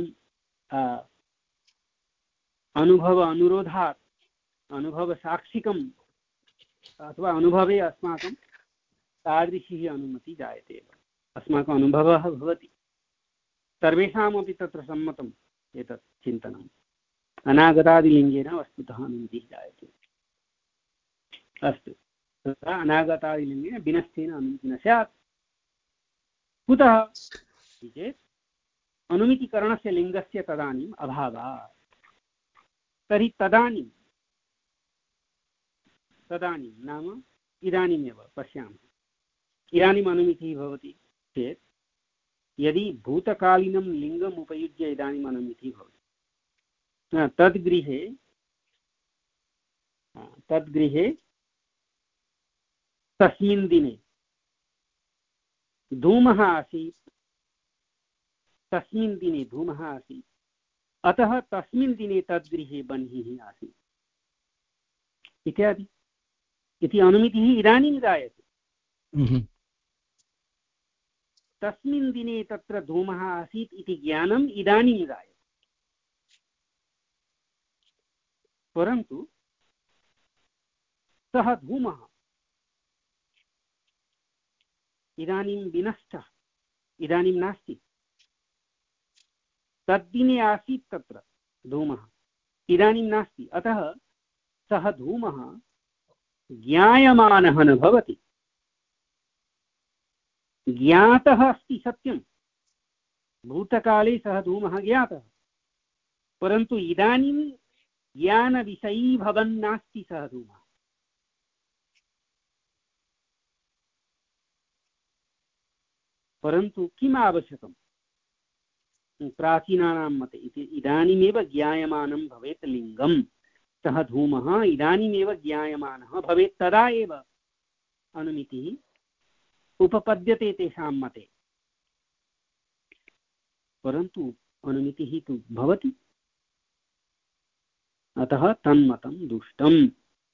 अनुभव अनुरोधात् अनुभवसाक्षिकम् अथवा अनुभवे अस्माकं तादृशी अनुमति जायते अस्माकम् अनुभवः भवति सर्वेषामपि तत्र सम्मतम् एतत् चिन्तनम् अनागतादिलिङ्गेन वस्तुतः अनुमतिः जायते अस्तु तत्र अनागतादिलिङ्गेन विनष्टेन अनुमतिः न स्यात् कुतः चेत् अनुमितिकरणस्य लिङ्गस्य तदानीम् अभावात् तर्हि तदानीं तदानीं नाम इदानीमेव पश्यामः इदानीम् अनुमितिः भवति चेत् यदि भूतकालीनं लिङ्गम् उपयुज्य इदानीम् अनुमितिः भवति तद्गृहे तद्गृहे तस्मिन् दिने धूमः आसीत्, तस्मिन् दिने धूमः आसीत्, अतः तस्मिन् दिने तद्गृहे बह्निः आसीत् इत्यादि इति अनुमितिः इदानीं जायते। तस्मिन् दिने तत्र धूमः आसीत् इति ज्ञानम् इदानीं जायते, परन्तु सः धूमः इदानीं विनष्टः, इदानीं नास्ति। तद्दिने आसीत् तत्र धूमः, इदानीं नास्ति, अतः सः धूमः ज्ञायमानः न भवति। ज्ञातः अस्ति सत्यं, भूतकाले सः धूमः ज्ञातः, परन्तु इदानीं ज्ञानविषयी भवन् नास्ति सः धूमः। परन्तु किम् आवश्यकं? प्राचीनानां मते इति इदानीमेव ज्ञायमानं भवेत् लिङ्गं, सः धूमः इदानीमेव ज्ञायमानः भवेत्, तदा एव अनुमितिः उपपद्यते तेषां मते। परन्तु अनुमितिः तु भवति, अतः तन्मतं दुष्टम्।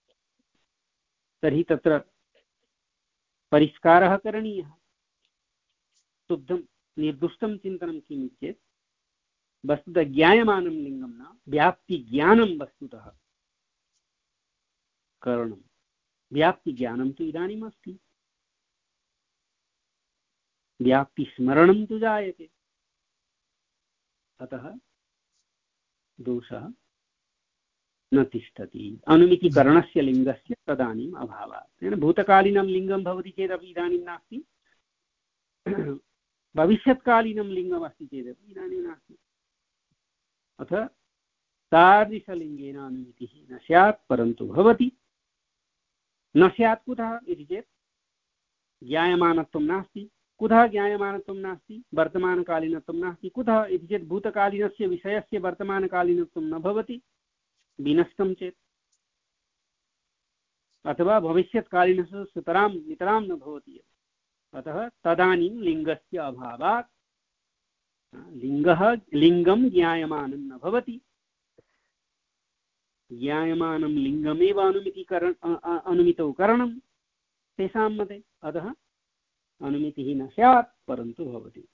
तर्हि तत्र परिष्कारः करणीयः। शुद्धं निर्दुष्टं चिन्तनं किम् चेत् वस्तुतः ज्ञायमानं लिङ्गं न, व्याप्तिज्ञानं वस्तुतः करणं। व्याप्तिज्ञानं तु इदानीम् अस्ति, व्याप्तिस्मरणं तु जायते, अतः दोषः न तिष्ठति। अनुमितिकरणस्य लिङ्गस्य तदानीम् अभावात्। भूतकालीनं लिङ्गं भवति चेदपि इदानीं नास्ति, भविष्यत्कालीनं लिङ्गमस्ति चेदपि इदानीं नास्ति। अथ तादृशलिङ्गेन अनुमितिः न स्यात्, परन्तु भवति। न स्यात् कुतः इति चेत् ज्ञायमानत्वं नास्ति। कुतः ज्ञायमानत्वं नास्ति? वर्तमानकालीनत्वं नास्ति। कुतः इति चेत् भूतकालीनस्य विषयस्य वर्तमानकालीनत्वं न भवति विनष्टं चेत्, अथवा भविष्यत्कालीनस्य सुतरां नितरां न भवति। अतः तदानीं लिङ्गस्य अभावात् लिङ्गः लिङ्गं ज्ञायमानं न भवति। ज्ञायमानं लिङ्गमेव अनुमितिकरण अनुमितौ करणं तेषां मते, अतः अनुमितिः न स्यात्, परन्तु भवति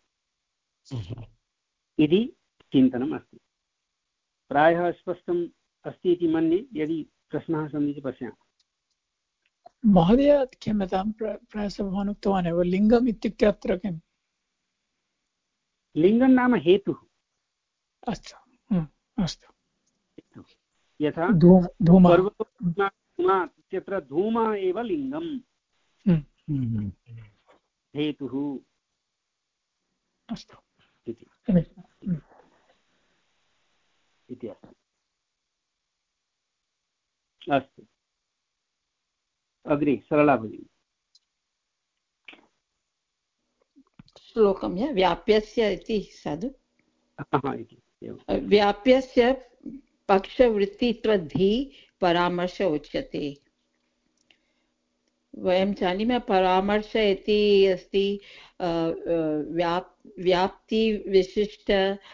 इति चिन्तनम् अस्ति। प्रायः स्पष्टम् अस्ति इति मन्ये। यदि प्रश्नाः सन्ति चेत् पश्यामः। महोदय क्षम्यतां, प्रायशः भवान् उक्तवान् एव, लिङ्गम् इत्युक्ते अत्र किम्? लिङ्गं नाम हेतुः। अस्तु अस्तु। यथा धूमः इत्यत्र धूमः एव लिङ्गम्, हेतुः अस्तु इति अस्ति। अस्तु, अग्रे सरला भगिनी। श्लोकं या व्याप्यस्य इति साधु। इति व्याप्यस्य पक्षवृत्तित्वद्धि परामर्श उच्यते। वयं जानीमः परामर्श इति अस्ति व्याप् व्याप्तिविशिष्ट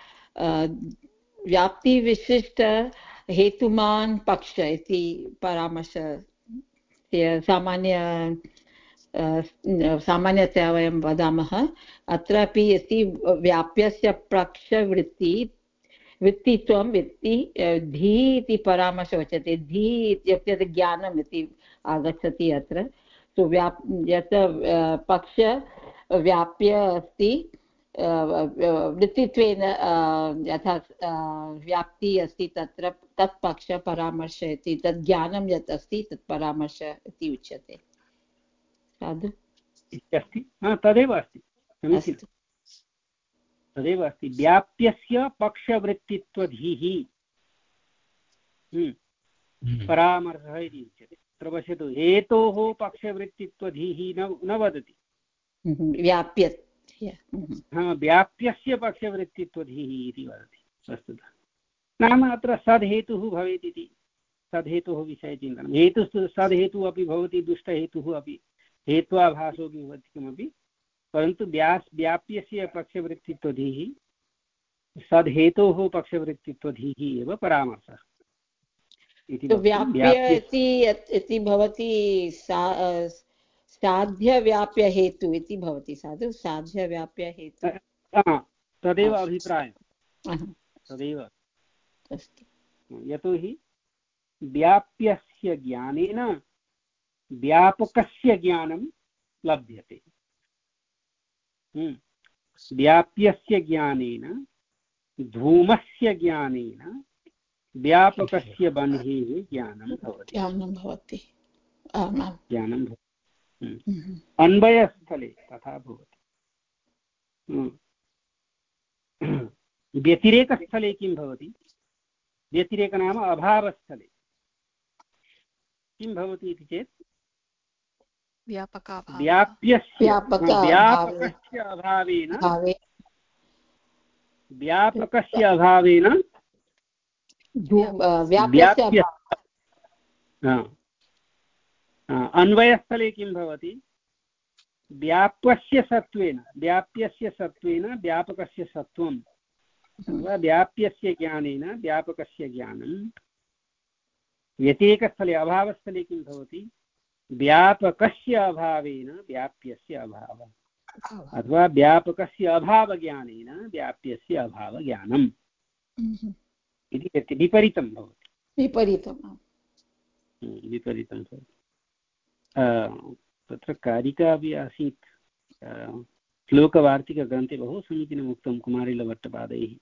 व्याप्तिविशिष्ट हेतुमान् पक्ष इति परामर्श सामान्य सामान्यतया वयं वदामः। अत्रापि अस्ति व्याप्यस्य पक्षवृत्ति वृत्तित्वं वृत्ति धी इति परामर्श उच्यते। धी इत्युक्ते ज्ञानम् इति आगच्छति अत्र। सो व्याप् यत् पक्ष व्याप्य अस्ति वृत्तित्वेन यथा व्याप्ति अस्ति तत्र तत् पक्ष परामर्श इति, तद् ज्ञानं यत् अस्ति तत् परामर्श इति उच्यते। साधु अस्ति, तदेव अस्ति, समीचीनं, तदेव अस्ति। व्याप्यस्य पक्षवृत्तित्वधीः परामर्शः इति उच्यते। अत्र पश्यतु, हेतोः पक्षवृत्तित्वधीः न न वदति, व्याप्य व्याप्यस्य पक्षवृत्तित्वधीः इति वदति। वस्तुतः नाम अत्र सद्हेतुः भवेत् इति, सद्हेतुः विषये चिन्तनं। हेतुस्तु सद्हेतुः अपि भवति, दुष्टहेतुः अपि हेत्वाभासोऽपि भवति किमपि, परन्तु व्यास व्याप्यस्य पक्षवृत्तित्वधीः सद्हेतोः पक्षवृत्तित्वधीः एव परामर्शः इति व्याप्य इति भवति साध्यव्याप्य हेतु इति भवति साधु साध्यव्याप्य हेतु तदेव अभिप्रायः तदेव अस्तु। यतोहि व्याप्यस्य ज्ञानेन व्यापकस्य ज्ञानं लभ्यते। व्याप्यस्य ज्ञानेन धूमस्य ज्ञानेन व्यापकस्य बन्हेः ज्ञानं भवति ज्ञानं भवति ज्ञानं भवति अन्वयस्थले तथा भवति। व्यतिरेकस्थले किं भवति? व्यतिरेक नाम अभावस्थले किं भवति इति चेत् व्याप्यस्य व्यापकस्य अभावेन व्यापकस्य अभावेन व्याप्य अन्वयस्थले किं भवति? व्याप्यस्य सत्त्वेन व्याप्यस्य सत्त्वेन व्यापकस्य सत्त्वं अथवा व्याप्यस्य ज्ञानेन व्यापकस्य ज्ञानं। व्यतिरेकस्थले अभावस्थले किं भवति? व्यापकस्य अभावेन व्याप्यस्य अभावः अथवा व्यापकस्य अभावज्ञानेन व्याप्यस्य अभावज्ञानम् इति विपरीतं भवति। विपरीतं विपरीतं भवति। तत्र कारिका अपि आसीत् श्लोकवार्तिकग्रन्थे बहु समीचीनम् उक्तं कुमारिलभट्टपादैः।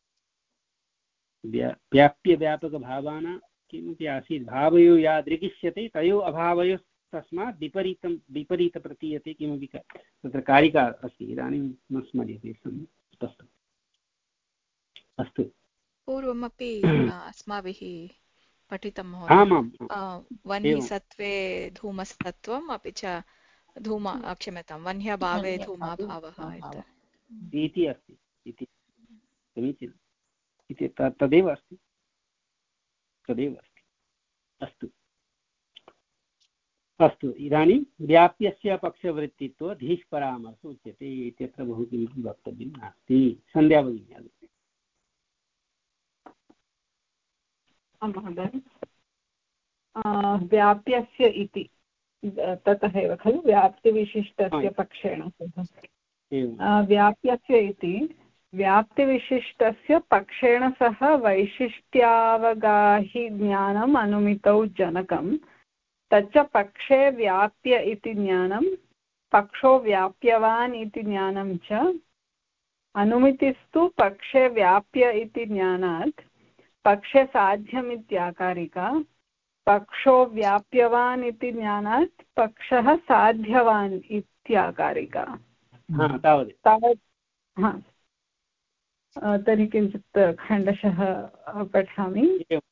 व्याप्यव्यापकभावानां किमपि आसीत् भावयो यादृगिष्यते तयो अभावयो तस्मात् विपरीतं विपरीत प्रतीयते किमपि तत्र कारिका अस्ति। इदानीं न स्मर्यते स्पष्टम्। अस्तु, पूर्वमपि अस्माभिः पठितं महोदय। वह्निसत्त्वे धूमसत्त्वम् अपि च धूम क्षम्यतां वह्न्यभावे धूमाभावः इति अस्ति इति समीचीनम् इति तदेव अस्ति तदेव अस्ति। अस्तु अस्तु इदानीं व्याप्यस्य पक्षवृत्तित्व धीः परामर्श उच्यते इत्यत्र बहु किमपि वक्तव्यं नास्ति। सन्ध्या भगिनी महोदय, व्याप्यस्य इति ततः एव खलु व्याप्तिविशिष्टस्य पक्षेण व्याप्यस्य इति व्याप्तिविशिष्टस्य पक्षेण सह वैशिष्ट्यावगाहि ज्ञानम् अनुमितौ जनकं तच्च पक्षे व्याप्य इति ज्ञानं पक्षो व्याप्यवान् इति ज्ञानं च अनुमितिस्तु पक्षे व्याप्य इति ज्ञानात् पक्षे साध्यमित्याकारिका पक्षो व्याप्यवान् इति ज्ञानात् पक्षः साध्यवान् इत्याकारिका। तावत् हा तर्हि किञ्चित् खण्डशः पठामि।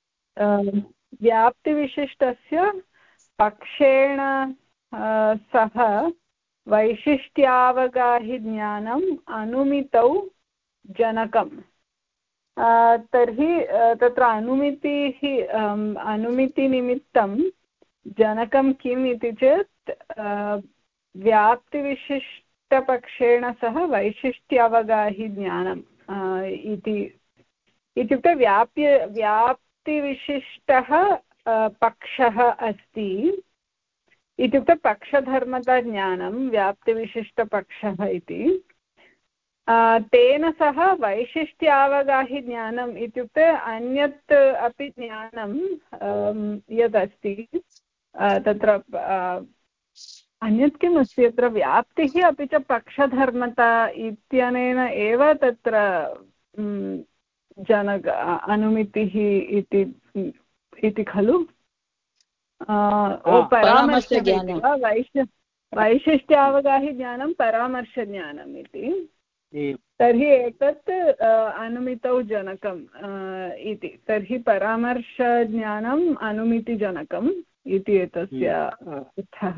व्याप्तिविशिष्टस्य पक्षेण सह वैशिष्ट्यावगाहि ज्ञानम् अनुमितौ जनकम्। तर्हि तत्र अनुमितिः अनुमितिनिमित्तं जनकं किम् इति चेत् व्याप्तिविशिष्टपक्षेण सह वैशिष्ट्यावगाहि ज्ञानम् इति इत्युक्ते व्याप्य व्याप्तिविशिष्टः पक्षः अस्ति इत्युक्ते पक्षधर्मताज्ञानं व्याप्तिविशिष्टपक्षः इति। तेन सह वैशिष्ट्यावगाहि ज्ञानम् इत्युक्ते अन्यत् अपि ज्ञानं यदस्ति तत्र अन्यत् किम् अस्ति अत्र व्याप्तिः अपि च पक्षधर्मता इत्यनेन एव तत्र जनक अनुमितिः इति इति खलु। परामर्शज्ञानं वा वैश्य वैशिष्ट्यावगाहि ज्ञानं परामर्शज्ञानम् इति। तर्हि एतत् अनुमितौ जनकम् इति। तर्हि परामर्शज्ञानम् अनुमितिजनकम् इति एतस्य अर्थः।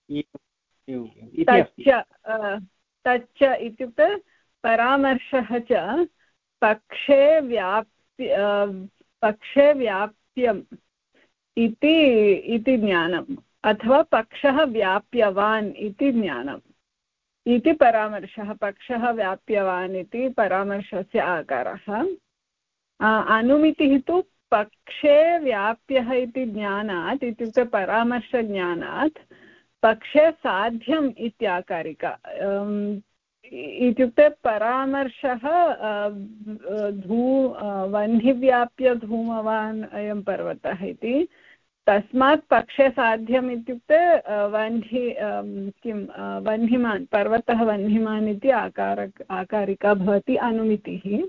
तच्च तच्च इत्युक्ते परामर्शः च पक्षे व्याप्य पक्षे व्याप्यम् इति इति ज्ञानम् अथवा पक्षः व्याप्यवान् इति ज्ञानम् इति परामर्शः। पक्षः व्याप्यवान् इति परामर्शस्य आकारः। अनुमितिः तु पक्षे व्याप्यः इति ज्ञानात्, इत्युक्ते परामर्शज्ञानात् पक्षे साध्यम् इत्याकारिका। इत्युक्ते परामर्शः धू वह्निव्याप्य धूमवान् अयं पर्वतः इति, तस्मात् पक्षे साध्यम् इत्युक्ते वह्नि किं वह्निमान्, पर्वतः वह्निमान् इति आकार आकारिका भवति अनुमितिः।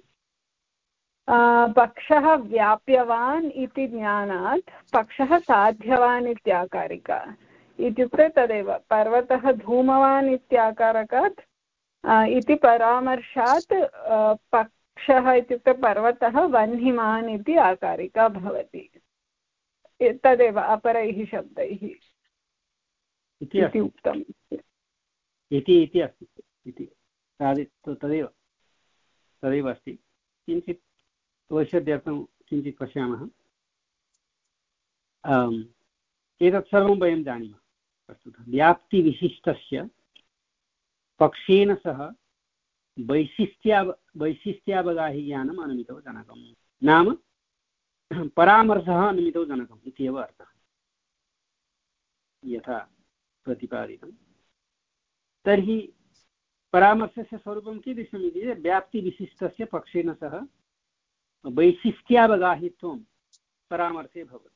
पक्षः व्याप्यवान् इति ज्ञानात् पक्षः साध्यवान् इत्याकारिका। इत्युक्ते तदेव पर्वतः धूमवान् इत्याकारकात् इति परामर्शात् पक्षः इत्युक्ते पर्वतः वह्निमान् इति आकारिका भवति। तदेव अपरैः शब्दैः इति उक्तम्। इति इति अस्ति इति तदेव तदेव अस्ति। किञ्चित् वैषद्यर्थं किञ्चित् पश्यामः। एतत् सर्वं वयं जानीमः। वस्तुतः व्याप्तिविशिष्टस्य पक्षेन सह वैशिष्ट्या वैशिष्ट्यावगाहि ज्ञानम् अनुमितौ जनकम्, नाम परामर्शः अनुमितौ जनकम् इत्येव अर्थः, यथा प्रतिपादितं। तर्हि परामर्शस्य स्वरूपं कीदृशम् इति चेत् व्याप्तिविशिष्टस्य पक्षेन सह वैशिष्ट्यावगाहित्वं परामर्शे भवति।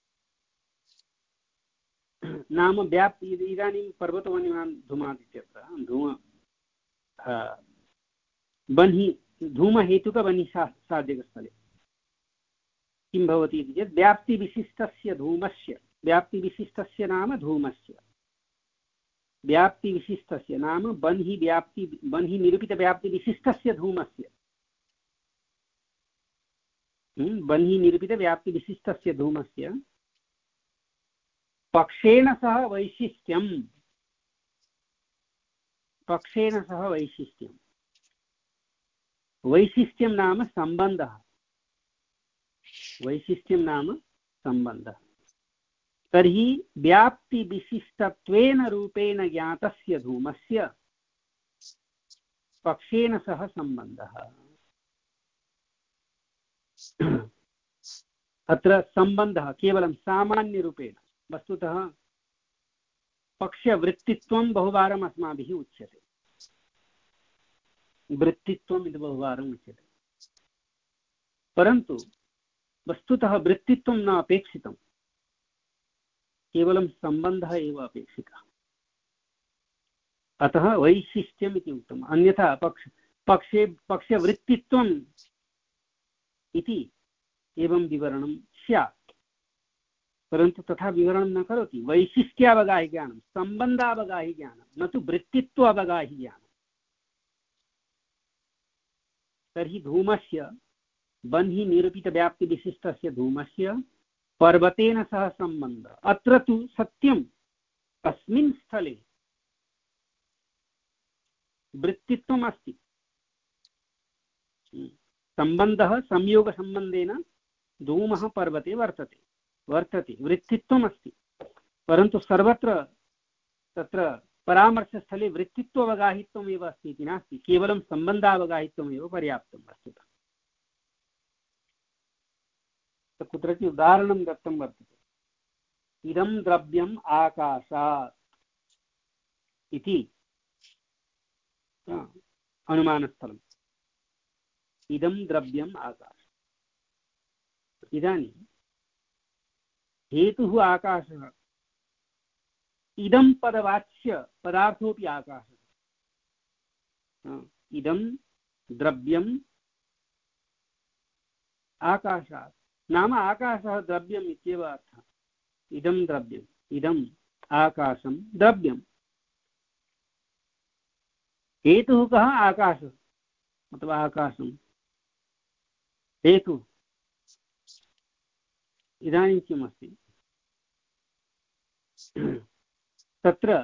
नाम व्याप्ति इदानीं पर्वतवह्निमान् धूमात् इत्यत्र धूम बह्नि धूमहेतुकबह्निसाध्यकस्थले किं भवति इति चेत् व्याप्तिविशिष्टस्य धूमस्य, व्याप्तिविशिष्टस्य नाम धूमस्य, व्याप्तिविशिष्टस्य नाम बह्नि व्याप्ति बह्नि निरूपितव्याप्तिविशिष्टस्य धूमस्य, बह्नि निरूपितव्याप्तिविशिष्टस्य धूमस्य पक्षेण सह वैशिष्ट्यं, पक्षेण सह वैशिष्ट्यं, वैशिष्ट्यं नाम सम्बन्धः, वैशिष्ट्यं नाम सम्बन्धः। तर्हि व्याप्तिविशिष्टत्वेन रूपेण ज्ञातस्य धूमस्य पक्षेण सह सम्बन्धः। अत्र सम्बन्धः केवलं सामान्यरूपेण, वस्तुतः पक्षवृत्तित्वं बहुवारम् अस्माभिः उच्यते, वृत्तित्वम् इति बहुवारम् उच्यते, परन्तु वस्तुतः वृत्तित्वं न अपेक्षितं, केवलं सम्बन्धः एव अपेक्षितः। अतः वैशिष्ट्यम् इति उक्तम्। अन्यथा पक्ष पक्षे पक्षवृत्तित्वम् इति एवं विवरणं स्यात्, परन्तु तथा विवरणं न करोति। वैशिष्ट्यावगाहि ज्ञानं, सम्बन्धावगाहि ज्ञानं, न तु वृत्तित्वावगाहि ज्ञानं। तर्हि धूमस्य, बह्नि निरूपितव्याप्तिविशिष्टस्य धूमस्य पर्वतेन सह सम्बन्धः। अत्र तु सत्यम्, अस्मिन् स्थले वृत्तित्वम् अस्ति, सम्बन्धः संयोगसम्बन्धेन धूमः पर्वते वर्तते वर्तते वृत्तित्वम् अस्ति, परन्तु सर्वत्र तत्र परामर्शस्थले वृत्तित्वावगाहित्वम् एव अस्ति इति नास्ति, केवलं सम्बन्धावगाहित्वम् एव पर्याप्तं वस्तुतः। कुत्रचित् उदाहरणं दत्तं वर्तते, इदं द्रव्यम् आकाशात् इति अनुमानस्थलम्, इदं द्रव्यम् आकाशः। इदानीं हेतुः आकाशः, इदं पदवाच्य पदार्थोऽपि आकाशः, इदं द्रव्यम् आकाशात् नाम आकाशः द्रव्यम् इत्येव अर्थः। इदं द्रव्यम्, इदम् आकाशं द्रव्यम्। हेतुः कः? आकाशः अथवा आकाशं हेतुः। इदानीं किम् अस्ति तत्र?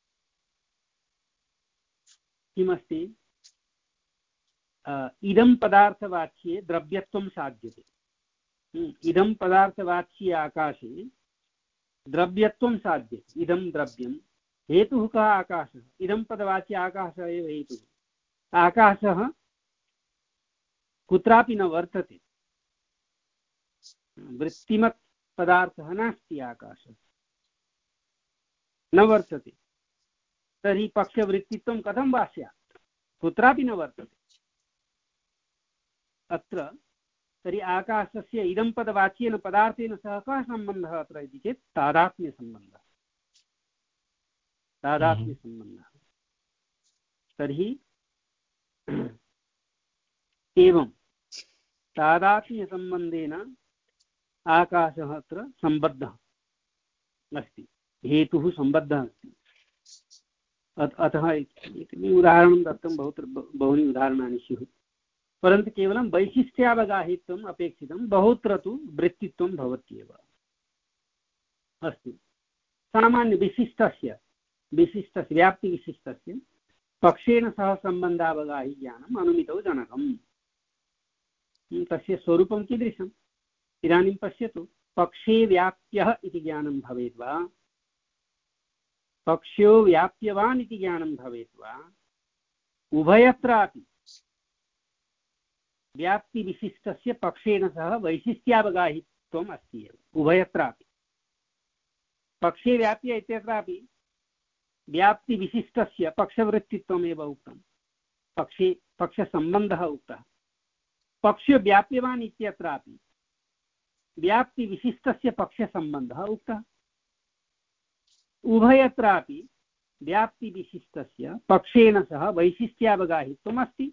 किमस्ति? इदं पदार्थवाच्ये द्रव्यत्वं साध्यते। इदं पदार्थवाच्ये आकाशे द्रव्यत्वं साध्यम् इदं द्रव्यं हेतुः कः आकाशः इदं पदवाच्य आकाशः एव हेतुः आकाशः कुत्रापि न वर्तते वृत्तिमत् पदार्थः नास्ति आकाशः न वर्तते तर्हि पक्षवृत्तित्वं कथं वा स्यात् कुत्रापि न वर्तते अत्र तर्हि आकाशस्य इदं पदवाच्येन पदार्थेन सह कः सम्बन्धः अत्र इति चेत् तादात्म्यसम्बन्धः तादात्म्यसम्बन्धः तर्हि एवं तादात्म्यसम्बन्धेन आकाशः अत्र सम्बद्धः अस्ति हेतुः सम्बद्धः अस्ति अतः उदाहरणं दत्तं बहुत्र बहूनि उदाहरणानि स्युः परन्तु केवलं वैशिष्ट्यावगाहित्वम् अपेक्षितं बहुत्र तु वृत्तित्वं भवत्येव अस्तु सामान्यविशिष्टस्य विशिष्टस्य व्याप्तिविशिष्टस्य पक्षेण सह सम्बन्धावगाहि ज्ञानम् अनुमितौ जनकम् तस्य स्वरूपं कीदृशम् इदानीं पश्यतु पक्षे व्याप्यः इति ज्ञानं भवेत् वा पक्ष्यो व्याप्यवान् इति ज्ञानं भवेत् वा उभयत्रापि व्याप्तिविशिष्टस्य पक्षेण सह वैशिष्ट्यावगाहित्वम् अस्ति एव उभयत्रापि पक्षे व्याप्य इत्यत्रापि व्याप्तिविशिष्टस्य पक्षवृत्तित्वमेव उक्तं पक्षे पक्षसम्बन्धः उक्तः पक्ष्यो व्याप्यवान् इत्यत्रापि व्याप्तिविशिष्टस्य पक्षसम्बन्धः उक्तः उभयत्रापि व्याप्तिविशिष्टस्य पक्षेण सह वैशिष्ट्यावगाहित्वम् अस्ति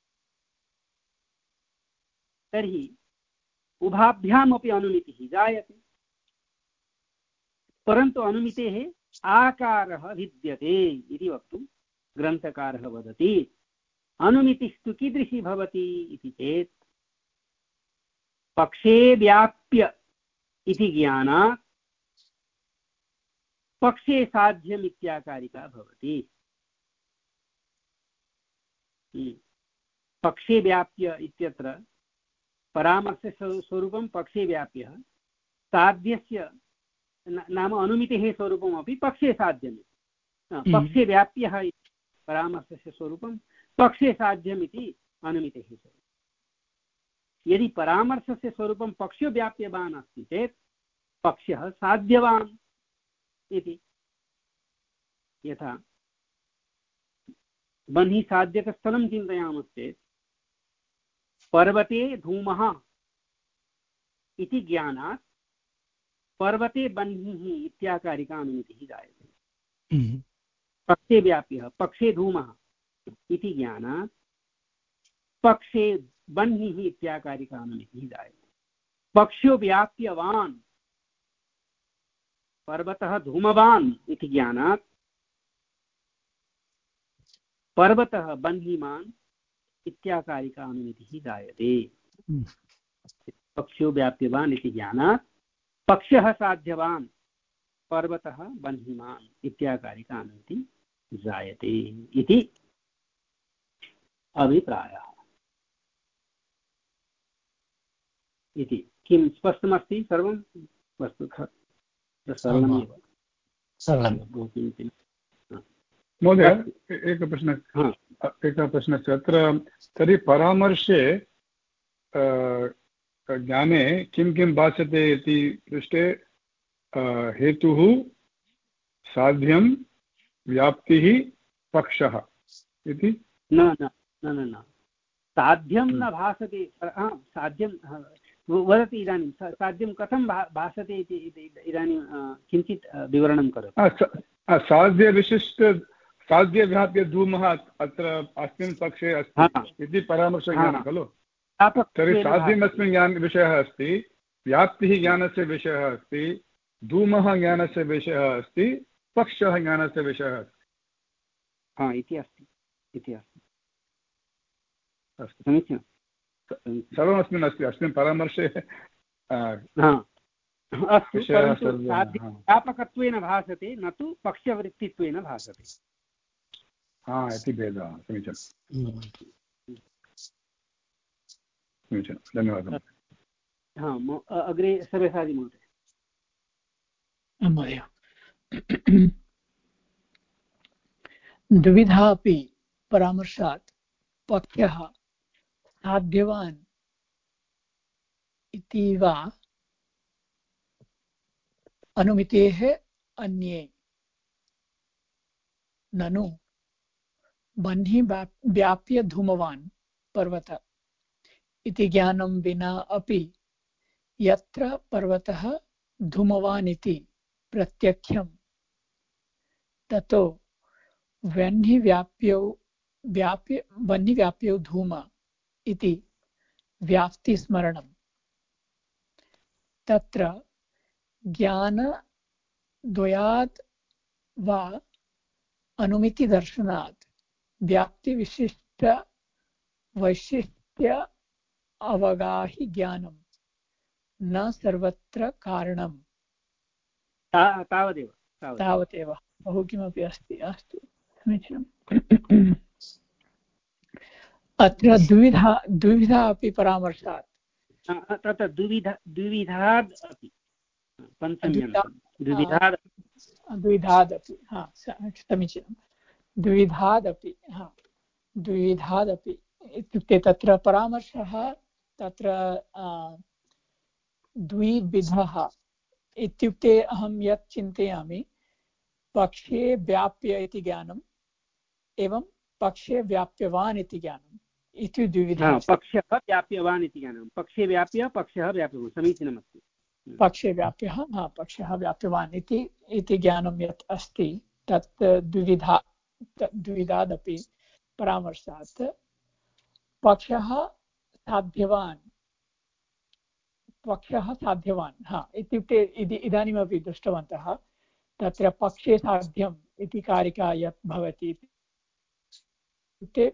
तर्हि उभाभ्यामपि अनुमितिः जायते परन्तु अनुमितेः आकारः भिद्यते इति वक्तुं ग्रन्थकारः वदति अनुमितिस्तु कीदृशी भवति इति चेत् पक्षे व्याप्य इति ज्ञानात् पक्षे साध्यम् इत्याकारिका भवति पक्षे व्याप्य इत्यत्र परामर्शस्य स्वरूपं पक्षे व्याप्यः साध्यस्य नाम अनुमितेः स्वरूपमपि पक्षे साध्यम् पक्षे व्याप्यः परामर्शस्य स्वरूपं पक्षे साध्यम् इति अनुमितेः स्वरूपम् यदि परामर्शस्य स्वरूपं पक्षो व्याप्यवान् अस्ति चेत् पक्षः साध्यवान् इति यथा बन्हि साध्यकस्थलं चिन्तयामश्चेत् पर्वते धूमः इति ज्ञानात् पर्वते बन्हिः इत्याकारिका अनुमितिः जायते पक्षे व्याप्यः पक्षे धूमः इति ज्ञानात् पक्षे बन्हिः इत्याकारिका अनुमितिः जायते पक्षो व्याप्यवान् पर्वतः धूमवान् इति ज्ञानात् पर्वतः बन्हिमान् इत्याकारिका अनुमितिः जायते पक्षो व्याप्यवान् इति ज्ञानात् पक्षः साध्यवान् पर्वतः बन्हिमान् इत्याकारिका अनुमितिः जायते इति अभिप्रायः इति किं स्पष्टमस्ति सर्वं वस्तुतः सरलमेव सरलमेव महोदय एकः प्रश्नः एकः प्रश्नः अत्र तर्हि परामर्शे ज्ञाने किं किं भासते इति पृष्टे हेतुः साध्यं व्याप्तिः पक्षः इति न न न न साध्यं न भासते साध्यं वदति इदानीं साध्यं कथं भासते इति इदानीं किञ्चित् विवरणं करोतु साध्यविशिष्ट साध्यव्याप्य धूमः अत्र अस्मिन् पक्षे अस्ति इति परामर्शज्ञानं खलु तर्हि साध्यमस्मिन् ज्ञान विषयः अस्ति व्याप्तिः ज्ञानस्य विषयः अस्ति धूमः ज्ञानस्य विषयः अस्ति पक्षः ज्ञानस्य विषयः अस्ति हा इति अस्ति इति अस्ति अस्तु समीचीनं सर्वमस्मिन् अस्ति अस्मिन् परामर्शे अस्तु परन्तु व्यापकत्वेन भासते न तु पक्षवृत्तित्वेन भासते हा इति भेदः समीचीनं समीचीनं धन्यवादः हा अग्रे सर्वेसादि महोदय महोदय द्विविधा अपि परामर्शात् पक्षः साध्यवान् इति वा अनुमितेः अन्ये ननु बह्नि व्याप्य धूमवान् पर्वत इति ज्ञानं विना अपि यत्र पर्वतः धूमवान् इति प्रत्यक्षं ततो वह्नि व्याप्यौ व्याप्य वह्नि व्याप्यौ धूम इति व्याप्तिस्मरणं तत्र ज्ञानद्वयात् वा अनुमितिदर्शनात् व्याप्तिविशिष्ट वैशिष्ट्य अवगाहि ज्ञानं न सर्वत्र कारणम् तावदेव तावदेव बहु किमपि अस्ति अस्तु समीचीनम् अत्र द्विविधा द्विविधा अपि परामर्शात् तत्र द्विविध द्विविधाद् अपि द्विविधाद् द्विविधादपि हा समीचीनं द्विविधादपि हा द्विविधादपि इत्युक्ते तत्र परामर्शः तत्र द्विविधः इत्युक्ते अहं यत् चिन्तयामि पक्षे व्याप्य इति ज्ञानम् एवं पक्षे व्याप्यवान् इति ज्ञानम् इति द्विविधः पक्षः व्याप्यवान् इति ज्ञानं पक्षे व्याप्य पक्षः व्याप्यवान् समीचीनमस्ति पक्षे व्याप्यः हा पक्षः व्याप्यवान् इति इति ज्ञानं यत् अस्ति तत् द्विविधा द्विविधादपि परामर्शात् पक्षः साध्यवान् पक्षः साध्यवान् हा इत्युक्ते इदानीमपि दृष्टवन्तः तत्र पक्षे साध्यम् इति कारिका यत् भवति इत्युक्ते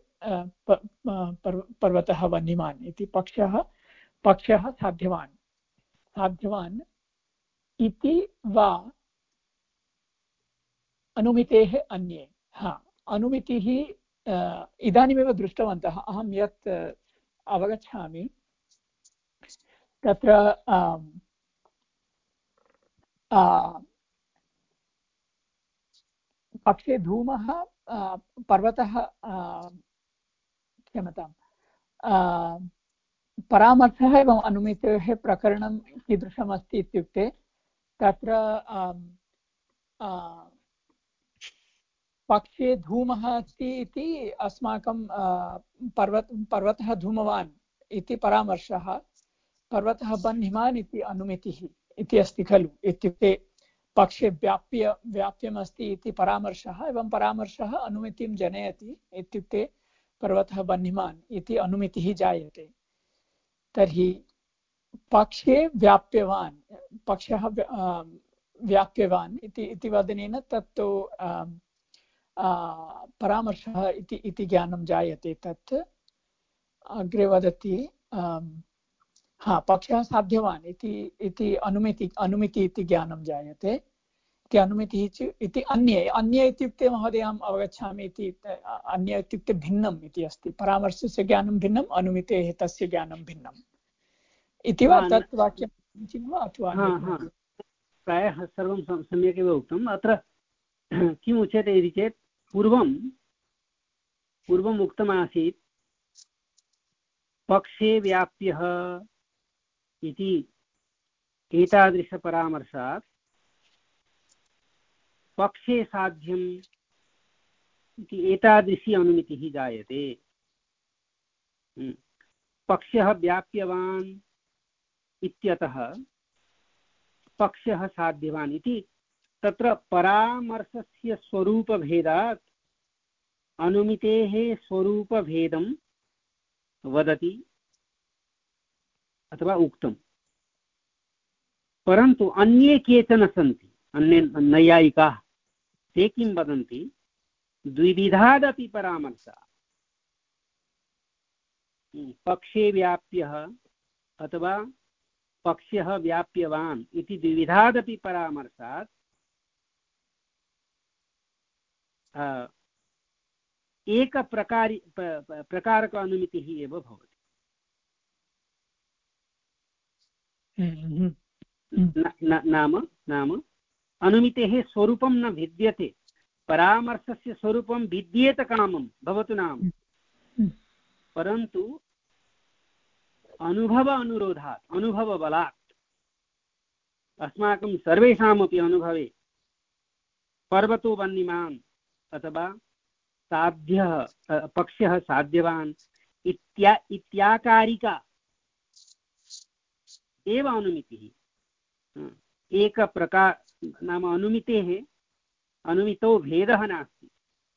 पर्वतः वह्निमान् इति पक्षः पक्षः साध्यवान् साध्यवान् इति वा अनुमितेः अन्ये हा अनुमितिः इदानीमेव दृष्टवन्तः अहं यत् अवगच्छामि तत्र पक्षे धूमः पर्वतः क्षम्यतां परामर्थः एवं अनुमितेः प्रकरणं कीदृशमस्ति इत्युक्ते तत्र पक्षे धूमः अस्ति इति अस्माकं पर्वत पर्वतः धूमवान् इति परामर्शः पर्वतः बह्निमान् इति अनुमितिः इति अस्ति खलु इत्युक्ते पक्षे व्याप्य व्याप्यमस्ति इति परामर्शः एवं परामर्शः अनुमितिं जनयति इत्युक्ते पर्वतः बह्निमान् इति अनुमितिः जायते तर्हि पक्षे व्याप्यवान् पक्षः व्याप्यवान् इति इति वदनेन तत्तु परामर्शः इति इति ज्ञानं जायते तत् अग्रे वदति हा पक्षः साध्यवान् इति इति अनुमिति अनुमिति इति ज्ञानं जायते इति अनुमितिः इति अन्ये अन्ये इत्युक्ते महोदय अहम् अवगच्छामि इति अन्य इत्युक्ते भिन्नम् इति अस्ति परामर्शस्य ज्ञानं भिन्नम् अनुमितेः तस्य ज्ञानं भिन्नम् इति वा तत् वाक्यं समीचीनं वा अथवा प्रायः सर्वं सम्यक् एव उक्तम् अत्र किम् उच्यते इति चेत् पूर्वं पूर्वम् उक्तमासीत् पक्षे व्याप्यः इति एतादृशपरामर्शात् पक्षे साध्यम् इति एतादृशी अनुमितिः जायते पक्षः व्याप्यवान् इत्यतः पक्षः साध्यवान् इति तत्र परामर्शस्य स्वरूपभेदात् अनुमितेः स्वरूपभेदं वदति अथवा उक्तम् परन्तु अन्ये केचन सन्ति अन्ये नैयायिकाः ते किं वदन्ति द्विविधादपि परामर्शः पक्षे व्याप्यः अथवा पक्षः व्याप्यवान् इति द्विविधादपि परामर्शात् एकप्रकारि प्रकारक अनुमितिः एव भवति नाम नाम अनुमितेः स्वरूपं न भिद्यते, परामर्शस्य स्वरूपं भिद्येत कामं भवतु नाम, परन्तु अनुभव अनुरोधात्, अनुभवबलात्, अस्माकं सर्वेषामपि अनुभवे पर्वतो वह्निमान् अथवा साध्यः पक्ष्यः साध्यवान् इत्या इत्याकारिका एव अनुमितिः। एक प्रकार नाम अनुमितेः अनुमितौ भेदः नास्ति,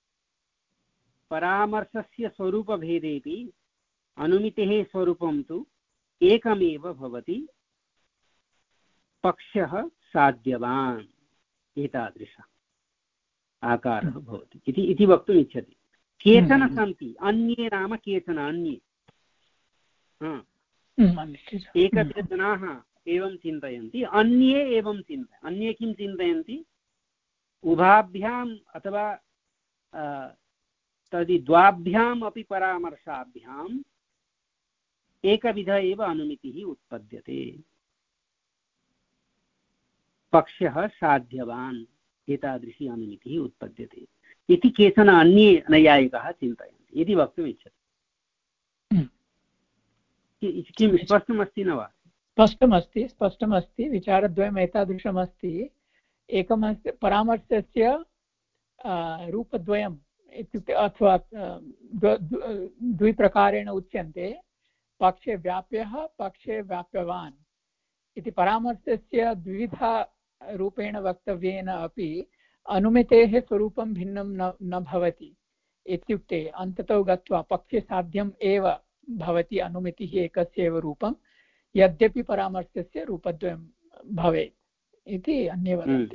परामर्शस्य स्वरूपभेदेपि अनुमितेः स्वरूपं तु एकमेव भवति, पक्ष्यः साध्यवान् एतादृश आकारः भवति इति इति वक्तुम् इच्छति। केचन सन्ति, अन्ये नाम केचन अन्ये, एकत्र जनाः एवं चिन्तयन्ति, अन्ये एवं चिन्तयन्ति। अन्ये किं चिन्तयन्ति? उभाभ्याम् अथवा तदि द्वाभ्याम् अपि परामर्शाभ्याम् एकविध एव अनुमितिः उत्पद्यते, पक्ष्यः साध्यवान् एतादृशी अनुमितिः उत्पद्यते इति केचन अन्ये नैयायिकाः चिन्तयन्ति इति वक्तुम् इच्छति। किं स्पष्टमस्ति न वा? स्पष्टमस्ति, स्पष्टमस्ति। विचारद्वयम् एतादृशमस्ति। एकमस्ति परामर्शस्य रूपद्वयम् इत्युक्ते अथवा द्विप्रकारेण उच्यन्ते, पक्षे व्याप्यः, पक्षे व्याप्यवान् इति। परामर्शस्य द्विविधा रूपेण वक्तव्येन अपि अनुमितेः स्वरूपं भिन्नं न न भवति। इत्युक्ते अन्ततो गत्वा पक्षे साध्यम् एव भवति अनुमितिः एकस्य एव रूपं, यद्यपि परामर्शस्य रूपद्वयं भवेत् इति अन्ये वदन्ति।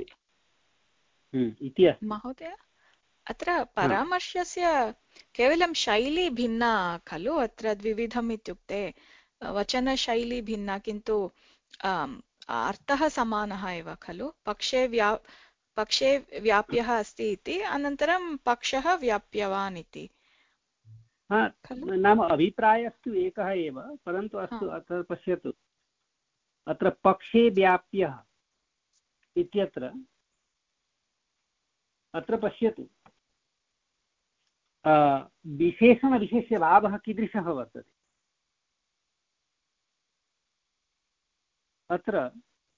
महोदय, अत्र परामर्शस्य केवलं शैली भिन्ना खलु? अत्र द्विविधम् इत्युक्ते वचनशैली भिन्ना, किन्तु अर्थः समानः एव खलु? पक्षे व्या पक्षे व्याप्यः अस्ति इति, अनन्तरं पक्षः व्याप्यवान् इति। नाम अभिप्रायस्तु एकः एव, परन्तु अस्तु अत्र पश्यतु, अत्र पक्षे व्याप्यः इत्यत्र अत्र पश्यतु विशेषणविशेष्यभावः कीदृशः वर्तते। अत्र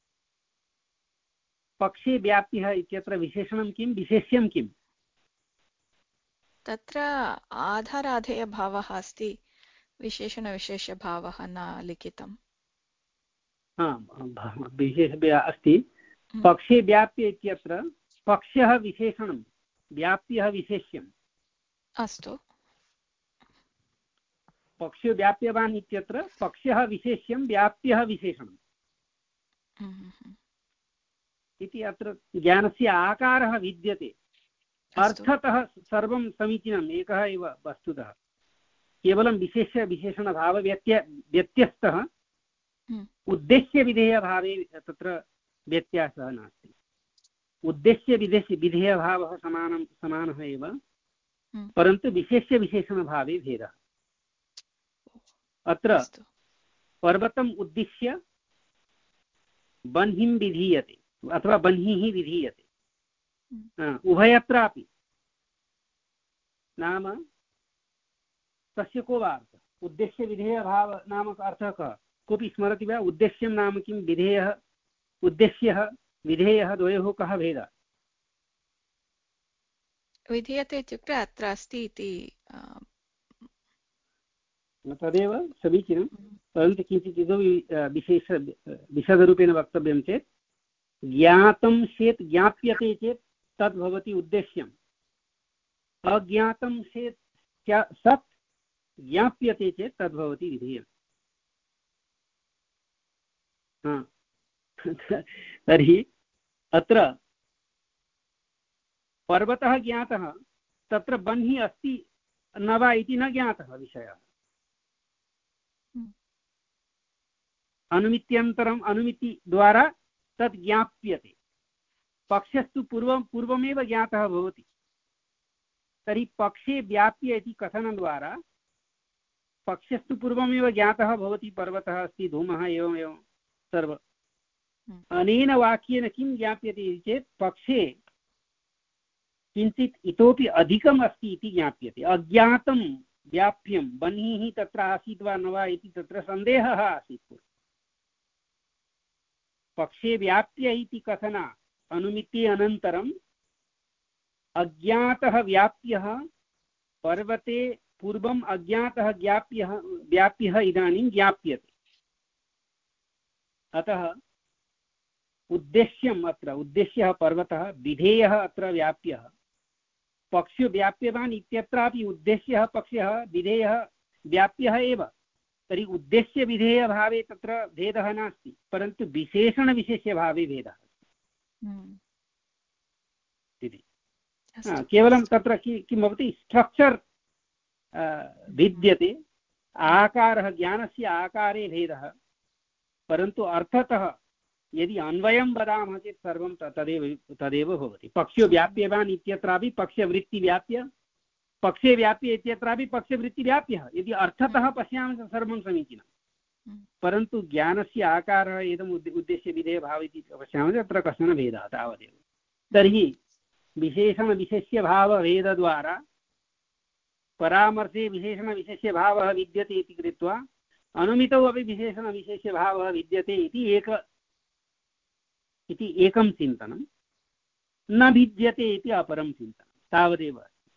पक्षे व्याप्यः इत्यत्र विशेषणं किं, विशेष्यं किम्? तत्र आधाराधेयभावः अस्ति, विशेषणविशेषभावः न लिखितम्। विशेष अस्ति। पक्षे व्याप्य इत्यत्र पक्षः विशेषणं, व्याप्यः विशेष्यम्। अस्तु। पक्षे व्याप्यवान् इत्यत्र पक्षः विशेष्यं, व्याप्यः विशेषणम् इति। अत्र ज्ञानस्य आकारः विद्यते, अर्थतः सर्वं समीचीनम्, एकः एव वस्तुतः, केवलं विशेष्य विशेषणभाव व्यत्य व्यत्यस्तः उद्देश्यविधेयभावे तत्र व्यत्यासः नास्ति। उद्देश्यविधेय विधेयभावः समानं समानः एव, परन्तु विशेष्यविशेषणभावे भेदः। अत्र पर्वतम् उद्दिश्य बह्निं विधीयते अथवा बह्निः विधीयते, उभयत्रापि। नाम तस्य को वा अर्थः? उद्देश्यविधेयभाव नाम अर्थः कः? कोऽपि स्मरति वा? उद्देश्यं नाम किं, विधेयः, उद्देश्यः विधेयः, द्वयोः कः भेदः? विधीयते इत्युक्ते अत्र अस्ति इति तदेव समीचीनं, परन्तु किञ्चित् इतोपि विशेष विशदरूपेण वक्तव्यं चेत्, ज्ञातं चेत् ज्ञाप्यते चेत् तद् भवति उद्देश्यम्, अज्ञातं चेत् सत् ज्ञाप्यते चेत् तद् भवति विधेयम्। तर्हि अत्र पर्वतः ज्ञातः, तत्र बह्निः अस्ति न वा इति न ज्ञातः विषयः। अनुमित्यन्तरम् अनुमितिद्वारा तद् ज्ञाप्यते। पक्षस्तु पूर्वं पूर्वमेव ज्ञातः भवति। तर्हि पक्षे व्याप्य इति कथनद्वारा पक्षस्तु पूर्वमेव ज्ञातः भवति, पर्वतः अस्ति, धूमः, एवम् एवं सर्व अनेन वाक्येन किं ज्ञाप्यते इति चेत् पक्षे किञ्चित् इतोपि अधिकम् अस्ति इति ज्ञाप्यते। अज्ञातं व्याप्यं बह्निः तत्र आसीत् वा न वा इति तत्र सन्देहः आसीत्। पक्षे व्याप्य इति कथना अनुमिति अनन्तरम् अज्ञातः व्याप्यः पर्वते पूर्वम् अज्ञातः ज्ञाप्यः व्याप्यः इदानीं ज्ञाप्यते। अतः उद्देश्यम् अत्र उद्देश्यः पर्वतः विधेयः अत्र व्याप्यः पक्षो व्याप्यवान् इत्यत्रापि उद्देश्यः पक्षः विधेयः व्याप्यः एव। तर्हि उद्देश्यविधेयभावे तत्र भेदः नास्ति, परन्तु विशेषणविशेष्यभावे भेदः इति। केवलं तत्र किं भवति स्ट्रक्चर् भिद्यते, आकारः ज्ञानस्य आकारे भेदः, परन्तु अर्थतः यदि अन्वयं वदामः चेत् सर्वं तदेव तदेव भवति। पक्षो व्याप्यवान् इत्यत्रापि पक्षवृत्तिव्याप्य, पक्षे व्याप्य इत्यत्रापि पक्षवृत्तिव्याप्यः। यदि अर्थतः पश्यामः सर्वं समीचीनं, परन्तु ज्ञानस्य आकारः इदम् उद्देश्यविधेयभावः इति पश्यामः चेत् अत्र कश्चन भेदः तावदेव। तर्हि विशेषणविशेष्यभावभेदद्वारा परामर्शे विशेषणविशेष्यभावः विद्यते इति कृत्वा अनुमितौ अपि विशेषणविशेष्यभावः विद्यते इति एक इति एकं चिन्तनं, न भिद्यते इति अपरं चिन्तनं, तावदेव।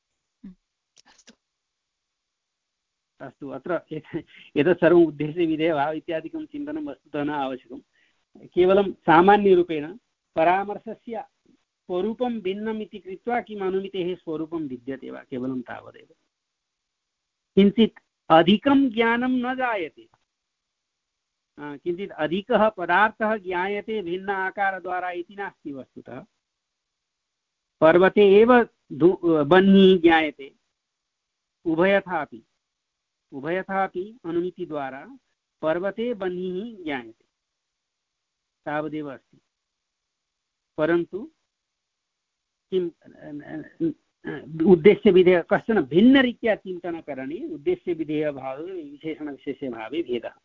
अस्तु, अत्र एतत् सर्वम् उद्देश्यविधेयभावः इत्यादिकं चिन्तनं वस्तुतः न आवश्यकं। केवलं सामान्यरूपेण परामर्शस्य स्वरूपं भिन्नम् इति कृत्वा किम् अनुमितेः स्वरूपं विद्यते वा, केवलं तावदेव। किञ्चित् अधिकं ज्ञानं न जायते, किञ्चित् अधिकः पदार्थः ज्ञायते भिन्न आकारद्वारा इति नास्ति। वस्तुतः पर्वते एव बह्निः ज्ञायते, उभयथापि उभयथापि अनुमितिद्वारा पर्वते बह्निः ज्ञायते, तावदेव अस्ति। परन्तु किम् उद्देश्यविधेय कश्चन भिन्नरीत्या चिन्तनकरणे उद्देश्यविधेयभावे विशेषणविशेष्यभावे भेदः।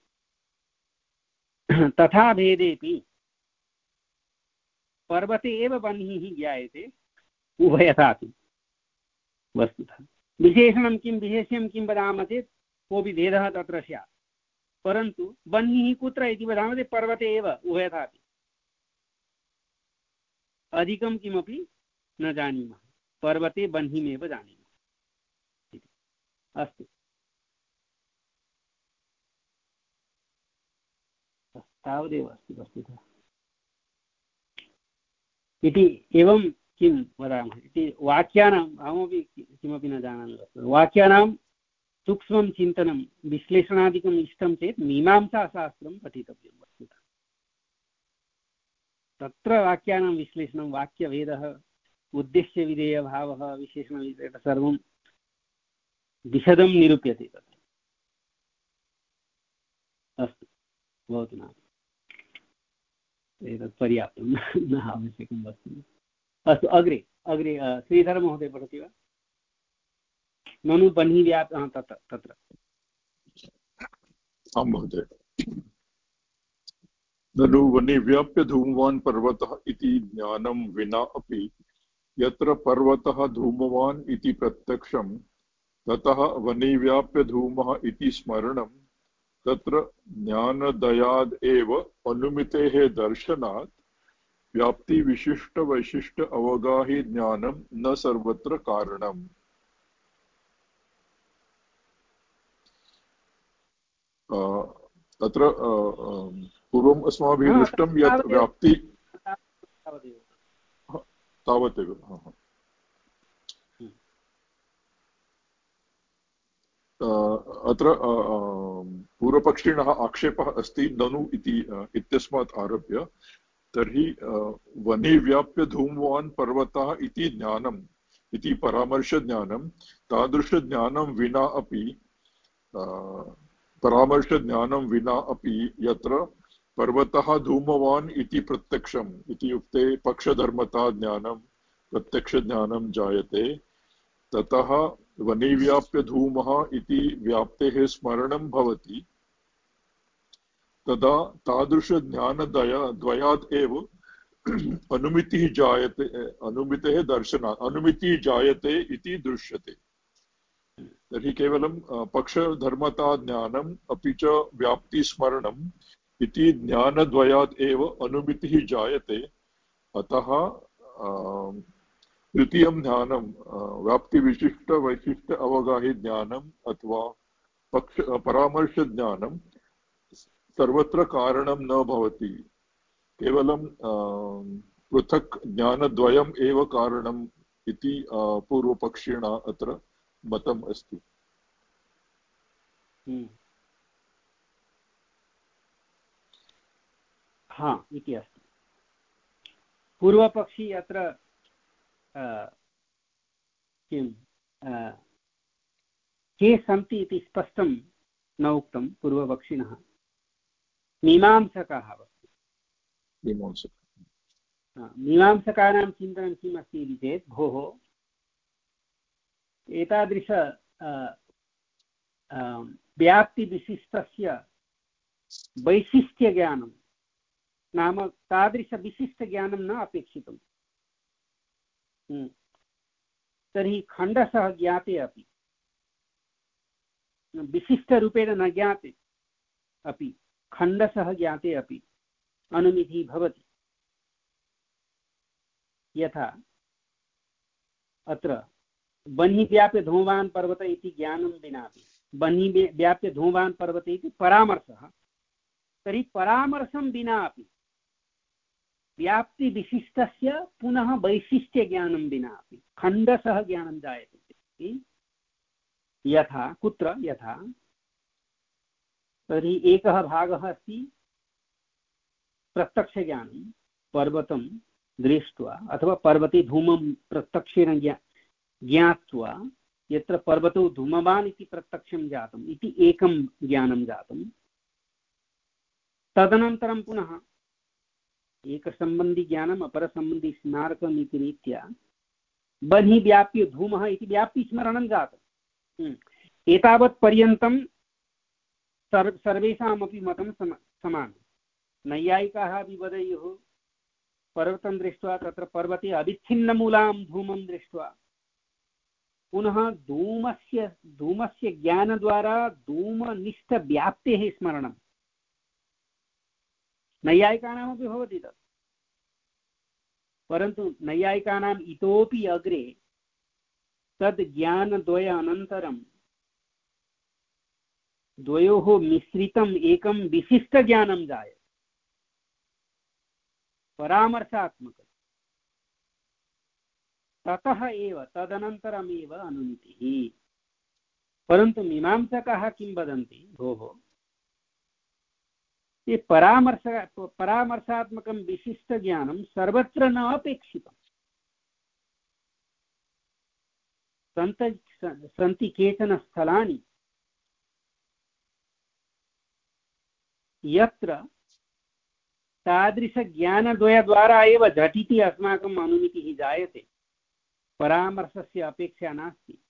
तथा भेदेपि पर्वते एव बह्निः ज्ञायते, उभयथापि। वस्तुतः विशेषणं किं विशेष्यं किं वदामः चेत् कोऽपि भेदः तत्र स्यात्, परन्तु बह्निः कुत्र इति वदामः चेत् पर्वते एव, उभयथापि। अधिकं किमपि न जानीमः, पर्वते बह्निमेव जानीमः। अस्तु, तावदेव अस्ति वस्तुतः। इति एवं किं वदामः इति वाक्यानाम्, अहमपि किमपि न जानामि, वाक्यानां सूक्ष्मं चिन्तनं विश्लेषणादिकम् इष्टं चेत् मीमांसाशास्त्रं पठितव्यं वस्तुतः। तत्र वाक्यानां विश्लेषणं, वाक्यभेदः, उद्देश्यविधेयभावः, विशेषणविधेयः सर्वं विशदं निरूप्यते तत्र। अस्तु, भवतु नाम एतत् पर्याप्तं, न आवश्यकं वस्तु। अस्तु, अग्रे अग्रे श्रीधरमहोदय पठति वा? ननु बह्निः व्याप् तत्र तत्र आं महोदय। ननु वह्निव्याप्य धूमवान् पर्वतः इति ज्ञानं विना अपि यत्र पर्वतः धूमवान् इति प्रत्यक्षं ततः वह्निव्याप्य धूमः इति स्मरणं तत्र ज्ञानदयाद् एव अनुमितेः दर्शनात् व्याप्ति विशिष्ट वैशिष्ट अवगाहि ज्ञानं न सर्वत्र कारणम्। तत्र पूर्वम् अस्माभिः दृष्टं यत् व्याप्ति तावदेव। अत्र पूर्वपक्षिणः आक्षेपः अस्ति ननु इति इत्यस्मात् आरभ्य। तर्हि वह्निव्याप्य धूमवान् पर्वतः इति ज्ञानम् इति परामर्शज्ञानं, तादृशज्ञानं विना अपि परामर्शज्ञानं विना अपि यत्र पर्वतः धूमवान् इति प्रत्यक्षम् इत्युक्ते पक्षधर्मता ज्ञानं प्रत्यक्षज्ञानं जायते, ततः वह्निव्याप्य धूमः इति व्याप्तेः स्मरणं भवति, तदा तादृशज्ञानद्वय द्वयात् एव अनुमितिः जायते अनुमितेः दर्शनात् अनुमितिः जायते इति दृश्यते। तर्हि केवलं पक्षधर्मता ज्ञानम् अपि च व्याप्तिस्मरणम् इति ज्ञानद्वयात् एव अनुमितिः जायते। अतः तृतीयं ज्ञानं व्याप्तिविशिष्ट वैशिष्ट अवगाहि ज्ञानम् अथवा पक्ष परामर्शज्ञानं सर्वत्र कारणं न भवति। केवलं पृथक् ज्ञानद्वयम् एव कारणम् इति पूर्वपक्षिणा अत्र मतम् अस्ति। हा इति अस्ति। पूर्वपक्षी अत्र किं के सन्ति इति स्पष्टं न उक्तं पूर्वपक्षिणः। मीमांसकाः मीमांसकानां चिन्तनं किम् अस्ति इति चेत् भोः एतादृश व्याप्तिविशिष्टस्य वैशिष्ट्यज्ञानं नाम तादृशविशिष्टज्ञानं न अपेक्षितं। तर्हि खण्डशः ज्ञाते अपि विशिष्टरूपेण न ज्ञाते अपि खण्डशः ज्ञाते अपि अनुमितिः भवति। यथा अत्र बन्हि व्याप्य धूमवान् पर्वत इति ज्ञानं विनापि बन्हि व्याप्य धूमवान् पर्वत इति परामर्शः। तर्हि परामर्शं विना अपि व्याप्तिविशिष्टस्य पुनः वैशिष्ट्यज्ञानं विना अपि खण्डशः ज्ञानं जायते। यथा कुत्र यथा तर्हि एकः भागः अस्ति प्रत्यक्षज्ञानं पर्वतं दृष्ट्वा अथवा पर्वते धूमं प्रत्यक्षेण ज्ञात्वा यत्र पर्वतो धूमवान् इति प्रत्यक्षं जातम् इति एकं ज्ञानं जातं। तदनन्तरं पुनः एकसम्बन्धि ज्ञानम् अपरसम्बन्धि स्मारकम् इति रीत्या बन्हि व्याप्य धूमः इति व्याप्तिस्मरणं जातम्। एतावत् पर्यन्तं सर्व सर्वेषामपि मतं सम समानं। नैयायिकाः अपि वदेयुः पर्वतं दृष्ट्वा तत्र पर्वते अविच्छिन्नमूलां धूमं दृष्ट्वा पुनः धूमस्य धूमस्य ज्ञानद्वारा धूमनिष्ठव्याप्तेः स्मरणं नैयायिकानामपि भवति तत्। परन्तु नैयायिकानाम् इतोपि अग्रे तद् ज्ञानद्वय अनन्तरं द्वयोः मिश्रितम् एकं विशिष्टज्ञानं जायते परामर्शात्मकं। ततः एव तदनन्तरमेव अनुमितिः। परन्तु मीमांसकाः किं वदन्ति भोः ये परामर्श परामर्शात्मकं विशिष्टज्ञानं सर्वत्र न अपेक्षितम्। सन्त सन्ति केचन स्थलानि यत्र तादृशज्ञानद्वयद्वारा एव झटिति अस्माकम् अनुमितिः जायते, परामर्शस्य अपेक्षा नास्ति।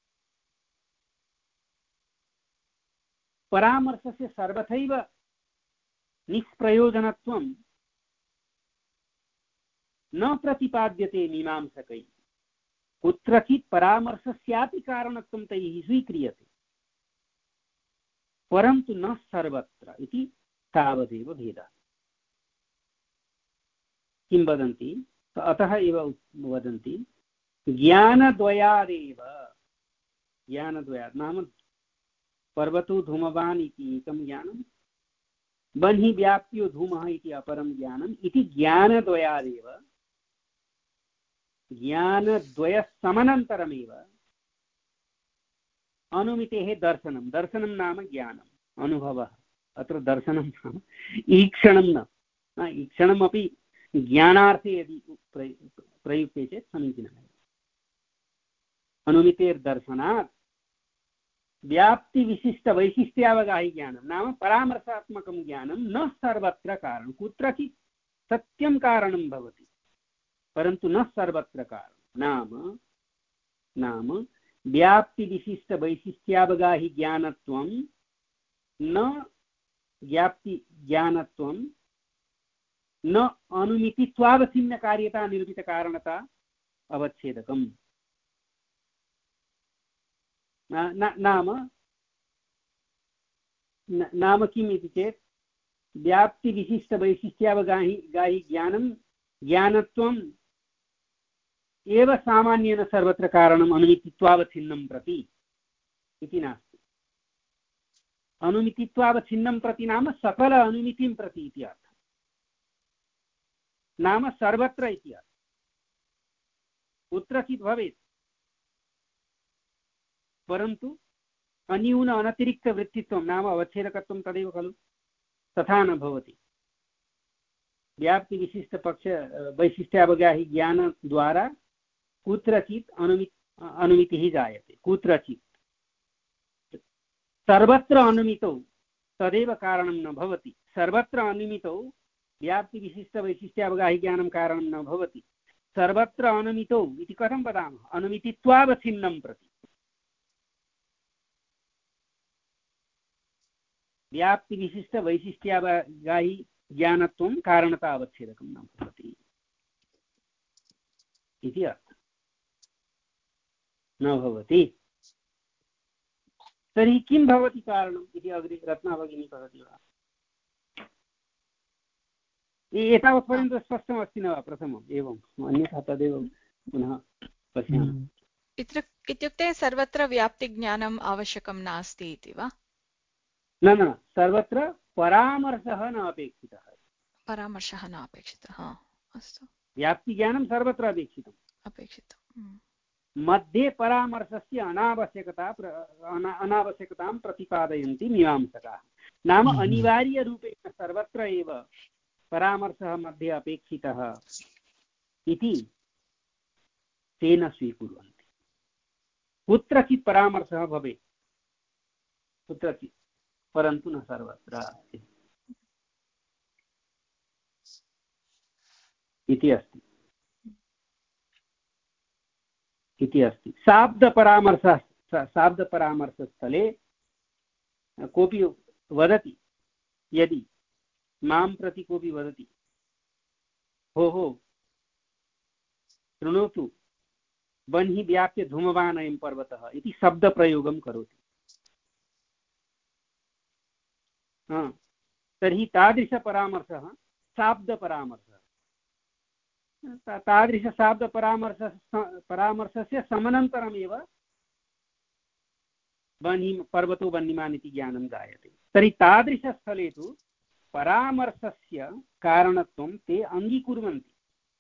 परामर्शस्य सर्वथैव निष्प्रयोजनत्वं न प्रतिपाद्यते मीमांसकैः। कुत्रचित् परामर्शस्यापि कारणत्वं तैः स्वीक्रियते, परन्तु न सर्वत्र इति तावदेव भेदः। किं वदन्ति अतः एव वदन्ति ज्ञानद्वयादेव ज्ञानद्वयात् नाम पर्वतो धूमवान् इति एकं ज्ञानं बन्हि व्याप्यो धूमः इति अपरं ज्ञानम् इति ज्ञानद्वयादेव ज्ञानद्वयसमनन्तरमेव अनुमितेः दर्शनं। दर्शनं नाम ज्ञानम् अनुभवः। अत्र दर्शनं नाम ईक्षणं न, ईक्षणमपि ज्ञानार्थे यदि प्रयुक्ते चेत् समीचीनमेव। अनुमितेर्दर्शनात् व्याप्तिविशिष्टवैशिष्ट्यावगाहि ज्ञानं नाम परामर्शात्मकं ज्ञानं न सर्वत्र कारणं। कुत्रचित् सत्यं कारणं भवति परन्तु न सर्वत्र कारणं। नाम नाम व्याप्तिविशिष्टवैशिष्ट्यावगाहि ज्ञानत्वं न व्याप्ति ज्ञानत्वं न अनुमितित्वावच्छिन्न कार्यता निरूपित कारणता अवच्छेदकम्। नाम नाम किम् इति चेत् व्याप्तिविशिष्टवैशिष्ट्यावगाहि गाहि ज्ञानं ज्ञानत्वम् एव सामान्येन सर्वत्र कारणम् अनुमितित्वावच्छिन्नं प्रति इति नास्ति। अनुमितित्वावच्छिन्नं प्रति नाम सकल अनुमितिं प्रति इति अर्थः, नाम सर्वत्र इति अर्थः। कुत्रचित् भवेत् परन्तु अन्यून अनतिरिक्तवृत्तित्वं नाम अवच्छेदकत्वं तदेव खलु, तथा न भवति। व्याप्तिविशिष्टपक्ष वैशिष्ट्यावगाहि ज्ञानद्वारा कुत्रचित् अनुमि अनुमितिः जायते, कुत्रचित्। सर्वत्र अनुमितौ तदेव कारणं न भवति। सर्वत्र अनुमितौ व्याप्तिविशिष्टवैशिष्ट्यावगाहि ज्ञानं कारणं न भवति। सर्वत्र अनुमितौ इति कथं वदामः? अनुमितित्वावच्छिन्नं प्रति। व्याप्तिविशिष्टवैशिष्ट्यावगाहि ज्ञानत्वं कारणता अवच्छेदकं न भवति इति अर्थः। न भवति तर्हि किं भवति कारणम् इति अग्रे रत्ना भगिनी वदति वा? एतावत्पर्यन्तं स्पष्टमस्ति न वा? प्रथमम् एवम्, अन्यथा तदेव पुनः पश्यामः। इत्युक्ते सर्वत्र व्याप्तिज्ञानम् आवश्यकं नास्ति इति वा? न न, सर्वत्र परामर्शः न अपेक्षितः। परामर्शः न अपेक्षितः, अस्तु। व्याप्तिज्ञानं सर्वत्र अपेक्षितम् अपेक्षितम्। मध्ये परामर्शस्य अनावश्यकता अनावश्यकतां प्रतिपादयन्ति मीमांसकाः। नाम अनिवार्यरूपेण सर्वत्र एव परामर्शः मध्ये अपेक्षितः इति तेन स्वीकुर्वन्ति। कुत्रचित् परामर्शः भवेत्, कुत्रचित्, परन्तु न सर्वत्र इति अस्ति इति अस्ति। शाब्दपरामर्श शाब्दपरामर्शस्थले कोऽपि वदति, यदि मां प्रति कोऽपि वदति, भोः शृणोतु बन्हि व्याप्य धूमवान् अयं पर्वतः इति शब्दप्रयोगं करोति, तर्हि तादृशपरामर्शः शाब्दपरामर्शः। तादृशशाब्दपरामर्श परामर्शस्य समनन्तरमेव बन्हि पर्वतो बन्निमान् इति ज्ञानं जायते। तर्हि तादृशस्थले तु परामर्शस्य कारणत्वं ते अङ्गीकुर्वन्ति।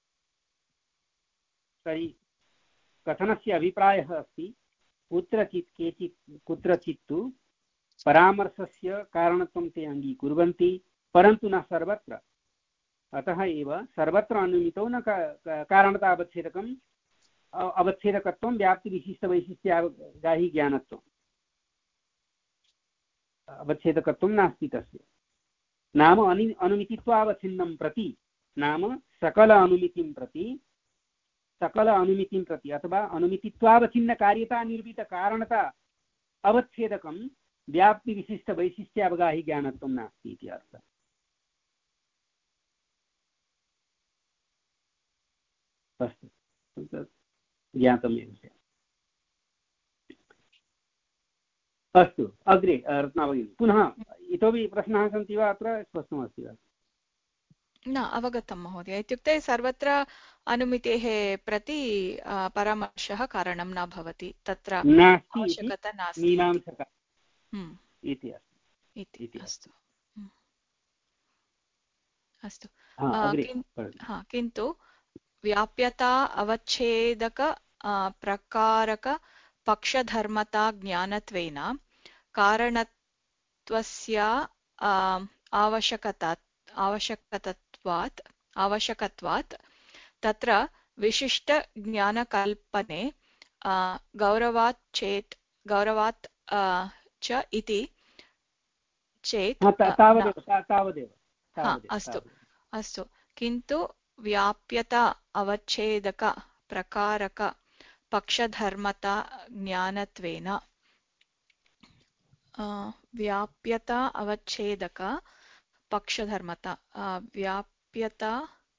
तर्हि कथनस्य अभिप्रायः अस्ति, कुत्रचित् केचित् कुत्रचित् तु परामर्शस्य कारणत्वं ते अङ्गीकुर्वन्ति, परन्तु न सर्वत्र। अतः एव सर्वत्र अनुमितौ न कारणता अवच्छेदकम् अवच्छेदकत्वं व्याप्तिविशिष्टवैशिष्ट्यावगाहि ज्ञानत्वम् अवच्छेदकत्वं नास्ति तस्य। नाम अनु अनुमितित्वावच्छिन्नं प्रति, नाम सकल अनुमितिं प्रति सकल अनुमितिं प्रति अथवा अनुमितित्वावच्छिन्नकार्यता निरूपितकारणता अवच्छेदकं व्याप्तिविशिष्टवैशिष्ट्यावगाहि ज्ञानत्वं नास्ति इति अर्थः। अस्तु, ज्ञातमेव। अस्तु, अग्रे रत्ना भगिनी, पुनः इतोपि प्रश्नाः सन्ति वा? अत्र स्पष्टमस्ति वा? न अवगतं महोदय। इत्युक्ते सर्वत्र अनुमितेः प्रति परामर्शः कारणं न भवति, तत्र आवश्यकता नास्ति इति अस्ति। अस्तु अस्तु, किन्तु व्याप्यता अवच्छेदक प्रकारक पक्षधर्मता ज्ञानत्वेन कारणत्वस्य आवश्यकता आवश्यकत्वात् आवश्यकत्वात् तत्र विशिष्टज्ञानकल्पने गौरवात् चेत् गौरवात् च इति चेत् अस्तु अस्तु किन्तु व्याप्यता अवच्छेदक प्रकारक पक्षधर्मता ज्ञानत्वेन व्याप्यता अवच्छेदक पक्षधर्मता व्याप्यता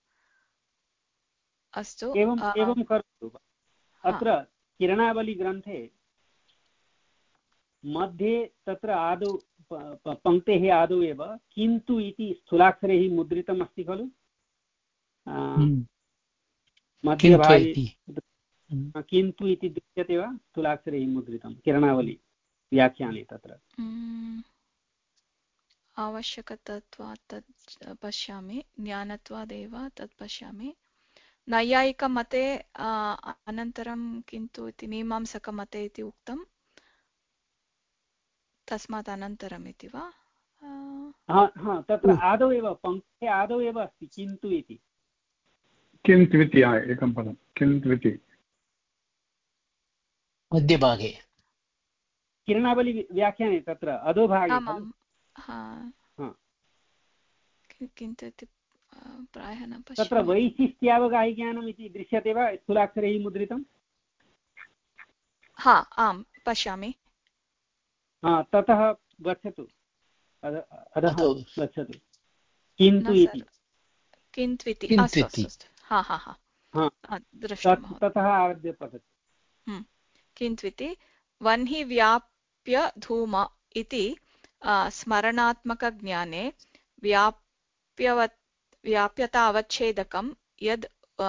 अस्तु एवम् एवं करोतु। अत्र किरणावलीग्रन्थे मध्ये तत्र आदौ पङ्क्तेः आदौ एव किन्तु इति स्थूलाक्षरैः मुद्रितम् अस्ति खलु, मध्यभागे किन्तु इति दृश्यते वा, स्थूलाक्षरैः मुद्रितं किरणावली व्याख्याने तत्र आवश्यकतत्वात् तत् पश्यामि, ज्ञानत्वादेव तत् पश्यामि। नैयायिकमते अनन्तरं किन्तु इति मीमांसकमते इति उक्तं, तस्मात् अनन्तरम् इति वा? तत्र आदौ एव पङ्क्ते आदौ एव अस्ति किन्तु इति। किन्तु इति एकं पदं किन्तु इति मध्यभागे किरणावली व्याख्याने तत्र अधोभागे किन्तु इति प्रायः न पश्यामि। तत्र वैशिष्ट्यावगाहिज्ञानम् इति दृश्यते वा स्थूलाक्षरैः मुद्रितं? हा आम् पश्यामि। हा ततः गच्छतु, अधः गच्छतु। किन्तु इति किन्तु इति हा हा हा दृष्टं ततः आरभ्य पठतु। किन्तु इति वह्नि व्याप्य धूम इति स्मरणात्मकज्ञाने व्याप्यवत् व्याप्यता अवच्छेदकं यद्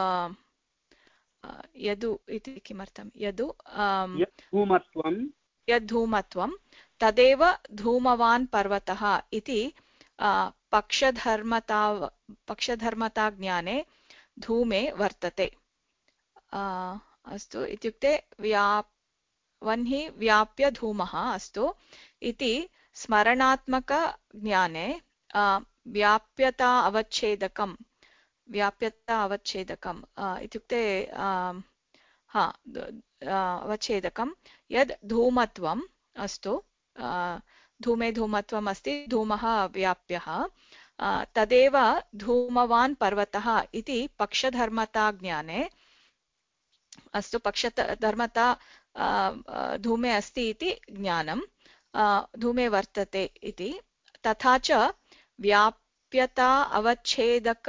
यदु इति किमर्थं यदु धूमत्वं यद्धूमत्वं तदेव धूमवान् पर्वतः इति पक्षधर्मता पक्षधर्मता ज्ञाने धूमे वर्तते। अस्तु इत्युक्ते व्याप् वह्नि व्याप्य धूमः अस्तु इति स्मरणात्मकज्ञाने व्याप्यता अवच्छेदकं व्याप्यता अवच्छेदकम् इत्युक्ते हा अवच्छेदकं यद् धूमत्वम् अस्तु धूमे धूमत्वम् अस्ति, धूमः व्याप्यः तदेव धूमवान् पर्वतः इति पक्षधर्मता ज्ञाने अस्तु पक्षधर्मता धूमे अस्ति इति ज्ञानं धूमे वर्तते इति। तथा च व्याप्यता अवच्छेदक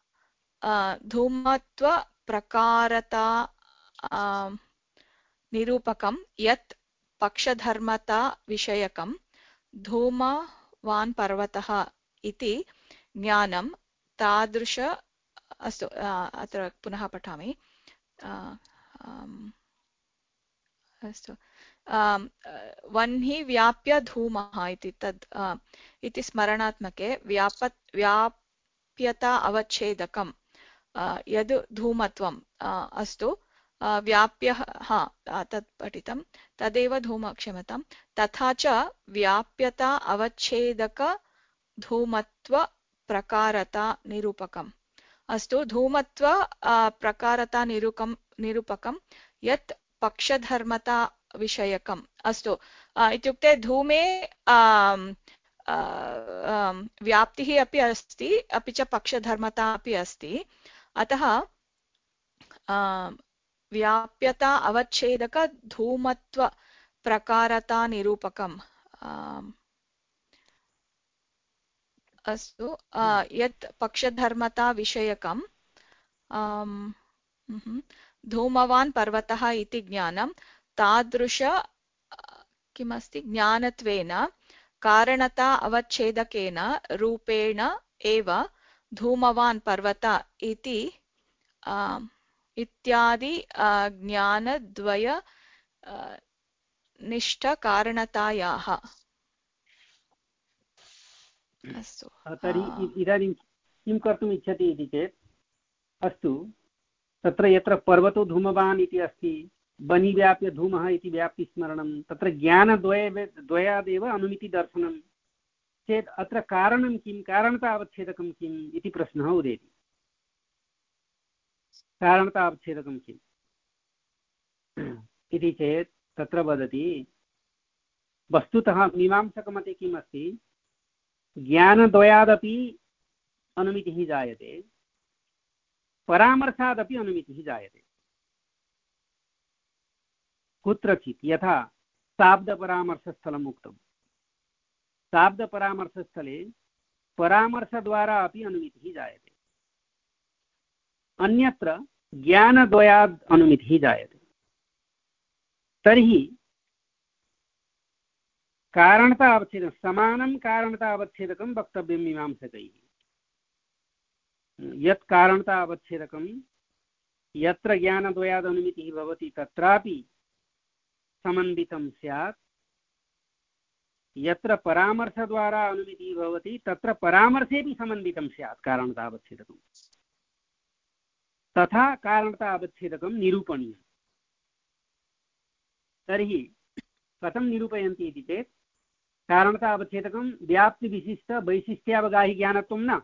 धूमत्व प्रकारता निरूपकं यत् पक्षधर्मता विषयकं धूमवान् पर्वतः इति ज्ञानं तादृश अस्तु अत्र पुनः पठामि अस्तु वह्नि व्याप्य धूमः इति तद् इति स्मरणात्मके व्याप व्याप्यता अवच्छेदकं यद् धूमत्वम् अस्तु व्याप्यः हा तत् पठितं तदेव धूम क्षम्यतां तथा च व्याप्यता अवच्छेदक धूमत्व प्रकारता निरूपकम् अस्तु धूमत्व प्रकारता निरूपकं निरूपकं यत् पक्षधर्मता विषयकम् अस्तु इत्युक्ते धूमे व्याप्तिः अपि अस्ति अपि च पक्षधर्मता अपि अस्ति अतः व्याप्यता अवच्छेदक धूमत्व प्रकारता निरूपकम् अस्तु यत् पक्षधर्मता विषयकं धूमवान् पर्वतः इति ज्ञानं तादृश किमस्ति ज्ञानत्वेन कारणता अवच्छेदकेन रूपेण एव धूमवान् पर्वत इति इत्यादि ज्ञानद्वय निष्ठकारणतायाः। अस्तु तर्हि इदानीं किं कर्तुम् इच्छति इति चेत् अस्तु तत्र यत्र पर्वतो धूमवान् इति अस्ति वह्नि व्याप्य धूमः इति व्याप्तिस्मरणं तत्र ज्ञानद्वये द्वयादेव अनुमितिदर्शनं चेत् अत्र कारणं किं कारणता अवच्छेदकं किम् इति प्रश्नः उदेति। कारणता अवच्छेदकं किम् इति चेत् तत्र वदति वस्तुतः मीमांसकमते किम् अस्ति ज्ञानद्वयादपि अनुमितिः जायते परामर्शादपि अनुमितिः जायते कुत्रचित् यथा शाब्दपरामर्शस्थलम् उक्तम् शाब्दपरामर्शस्थले परामर्शद्वारा अपि अनुमितिः जायते, अन्यत्र ज्ञानद्वयाद् अनुमितिः जायते। तर्हि कारणता अवच्छेदकं समानं कारणता अवच्छेदकं वक्तव्यं मीमांसकैः। यत् कारणता अवच्छेदकं यत्र ज्ञानद्वयाद् अनुमितिः भवति तत्रापि समन्वितं स्यात्, यत्र परामर्शद्वारा अनुमितिः भवति तत्र परामर्शेऽपि समन्वितं स्यात् कारणता अवच्छेदकं। तथा कारणता अवच्छेदकं निरूपणीयम्। तर्हि कथं निरूपयन्ति इति चेत् कारणता अवच्छेदकं व्याप्तिविशिष्ट वैशिष्ट्यावगाहि ज्ञानत्वं न।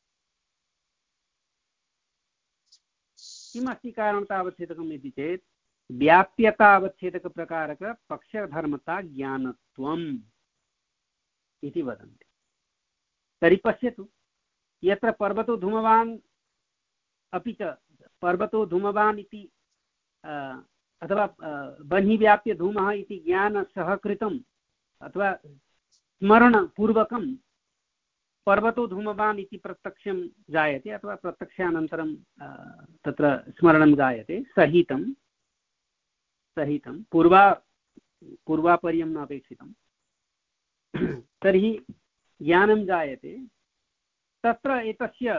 किमस्ति कारणता अवच्छेदकम् इति चेत् व्याप्यता अवच्छेदक प्रकारक पक्षधर्मता ज्ञानत्वम् इति वदन्ति। तर्हि पश्यतु, यत्र पर्वतो धूमवान् अपि च पर्वतो धूमवान् इति अथवा बन्हि व्याप्य धूमः इति ज्ञानसहकृतम् अथवा स्मरणपूर्वकं पर्वतो धूमवान् इति प्रत्यक्षं जायते अथवा प्रत्यक्षानन्तरं तत्र स्मरणं जायते, सहितं सहितं पूर्वा पूर्वापर्यं न अपेक्षितं। तर्हि ज्ञानं जायते। तत्र एतस्य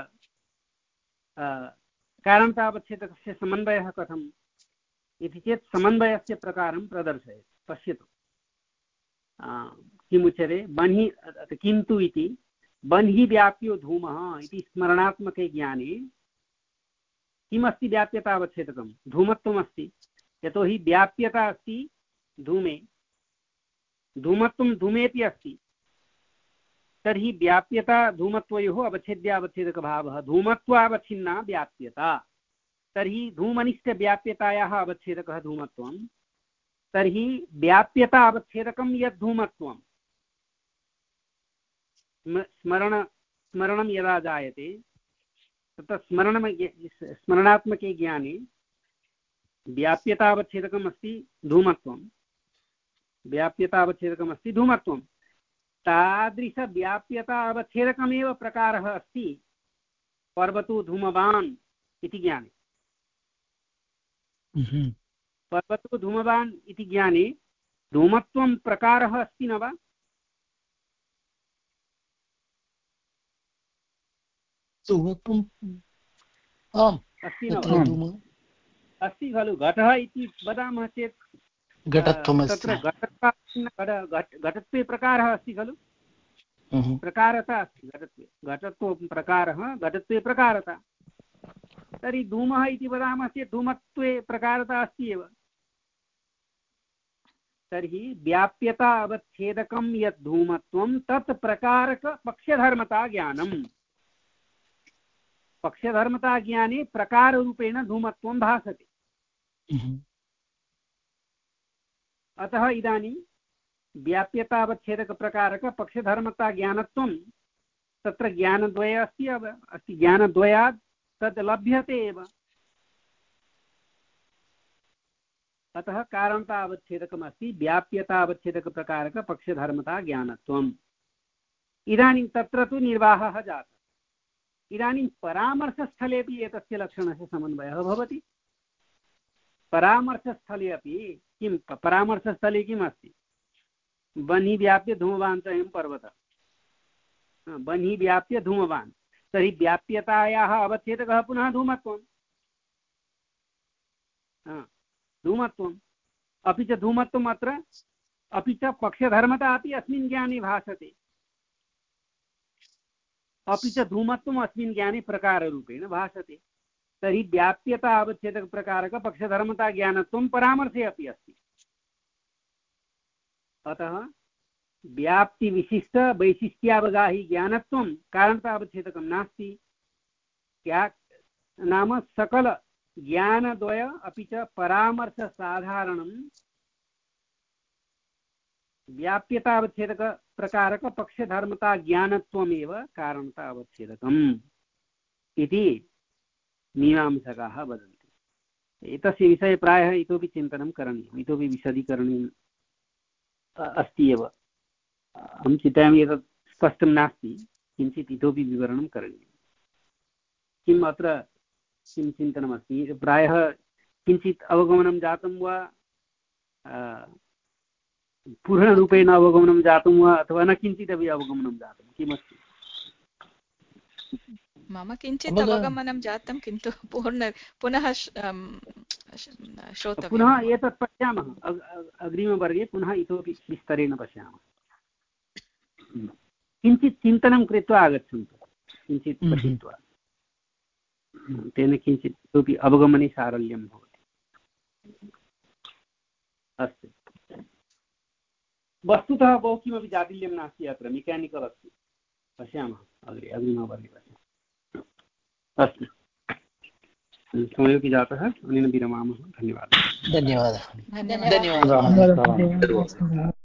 कारणतावच्छेदकस्य समन्वयः कथम् इति चेत् समन्वयस्य प्रकारं प्रदर्शयति। पश्यतु किमुच्यते, बन्हि किन्तु इति बन्हि व्याप्यो धूमः इति स्मरणात्मके ज्ञाने किमस्ति व्याप्यतावच्छेदकं? धूमत्वमस्ति। यतोहि व्याप्यता अस्ति धूमे, धूमत्वं धूमेपि अस्ति। तर्हि व्याप्यता धूमत्वयोः अवच्छेद्यावच्छेदकभावः, धूमत्वावच्छिन्ना व्याप्यता। तर्हि धूमनिष्ठव्याप्यतायाः अवच्छेदकः धूमत्वं। तर्हि व्याप्यता अवच्छेदकं यद् धूमत्वं स्मरण स्मरणं यदा जायते तत्र स्मरण स्मरणात्मके ज्ञाने व्याप्यतावच्छेदकम् अस्ति धूमत्वं, व्याप्यतावच्छेदकम् अस्ति धूमत्वं। तादृशव्याप्यता अवच्छेदकमेव प्रकारः अस्ति पर्वतो धूमवान् इति ज्ञाने। पर्वतो धूमवान् इति ज्ञाने धूमत्वं प्रकारः अस्ति न वा? अस्ति न वा? अस्ति खलु। घटः इति वदामः चेत् तत्र घटत्वे प्रकारः अस्ति खलु, प्रकारता अस्ति घटत्वे, घटत्व प्रकारः घटत्वे प्रकारता। तर्हि धूमः इति वदामः चेत् धूमत्वे प्रकारता अस्ति एव। तर्हि व्याप्यता अवच्छेदकं यत् धूमत्वं तत् प्रकारक पक्षधर्मता ज्ञानम्। पक्षधर्मता ज्ञाने प्रकाररूपेण धूमत्वं भासते। अतः इदानीं व्याप्यतावच्छेदकप्रकारक पक्षधर्मता ज्ञानत्वं तत्र ज्ञानद्वय अस्ति एव अस्ति। ज्ञानद्वयात् तद् लभ्यते एव। अतः कारणतावच्छेदकमस्ति व्याप्यतावच्छेदकप्रकारक पक्षधर्मता ज्ञानत्वम्। इदानीं तत्र तु निर्वाहः जातः। इदानीं परामर्शस्थलेपि एतस्य लक्षणस्य समन्वयः भवति। परामर्शस्थले अपि किं परामर्शस्थले किम् अस्ति? बन्हि व्याप्य धूमवान् च अयं पर्वतः, बन्हि व्याप्य धूमवान्। तर्हि व्याप्यतायाः अवच्छेदकः पुनः धूमत्वं, धूमत्वम्। अपि च धूमत्वम् अत्र अपि च पक्षधर्मता अपि अस्मिन् ज्ञाने भासते। अपि च धूमत्वम् अस्मिन् ज्ञाने प्रकाररूपेण भासते। तर्हि व्याप्यता अवच्छेदकप्रकारक पक्षधर्मता ज्ञानत्वं परामर्शे अपि अस्ति। अतः व्याप्तिविशिष्ट वैशिष्ट्यावगाहि ज्ञानत्वं कारणतावच्छेदकं नास्ति। क्या नाम सकल ज्ञानद्वय अपि च परामर्शसाधारणं व्याप्यतावच्छेदक प्रकारक पक्षधर्मता ज्ञानत्वमेव कारणतावच्छेदकम् इति मीमांसकाः वदन्ति। एतस्य विषये प्रायः इतोपि चिन्तनं करणीयम्, इतोपि विशदीकरणीयम् अस्ति एव। अहं चिन्तयामि एतत् स्पष्टं नास्ति, किञ्चित् इतोपि विवरणं करणीयं। किम् अत्र किं चिन्तनमस्ति, प्रायः किञ्चित् अवगमनं जातं वा, पूर्णरूपेण अवगमनं जातं वा, अथवा न किञ्चिदपि अवगमनं जातं, किमस्ति? मम किञ्चित् अवगमनं जातं, किन्तु पूर्ण पुनः श्रोतव्यं। पुनः एतत् पश्यामः अग्रिमवर्गे, पुनः इतोपि विस्तरेण पश्यामः। किञ्चित् चिन्तनं कृत्वा आगच्छन्तु, किञ्चित् पठित्वा, तेन किञ्चित् इतोपि अवगमने सारल्यं भवति। अस्तु, वस्तुतः बहु किमपि जाटिल्यं नास्ति, अत्र मेकानिकल् अस्ति। पश्यामः अग्रे अग्रिमवर्गे पश्यामः। अस्तु, समयोपि जातः, अनेन विरमामः। धन्यवादः। धन्यवादः धन्यवादः। धन्यवादः।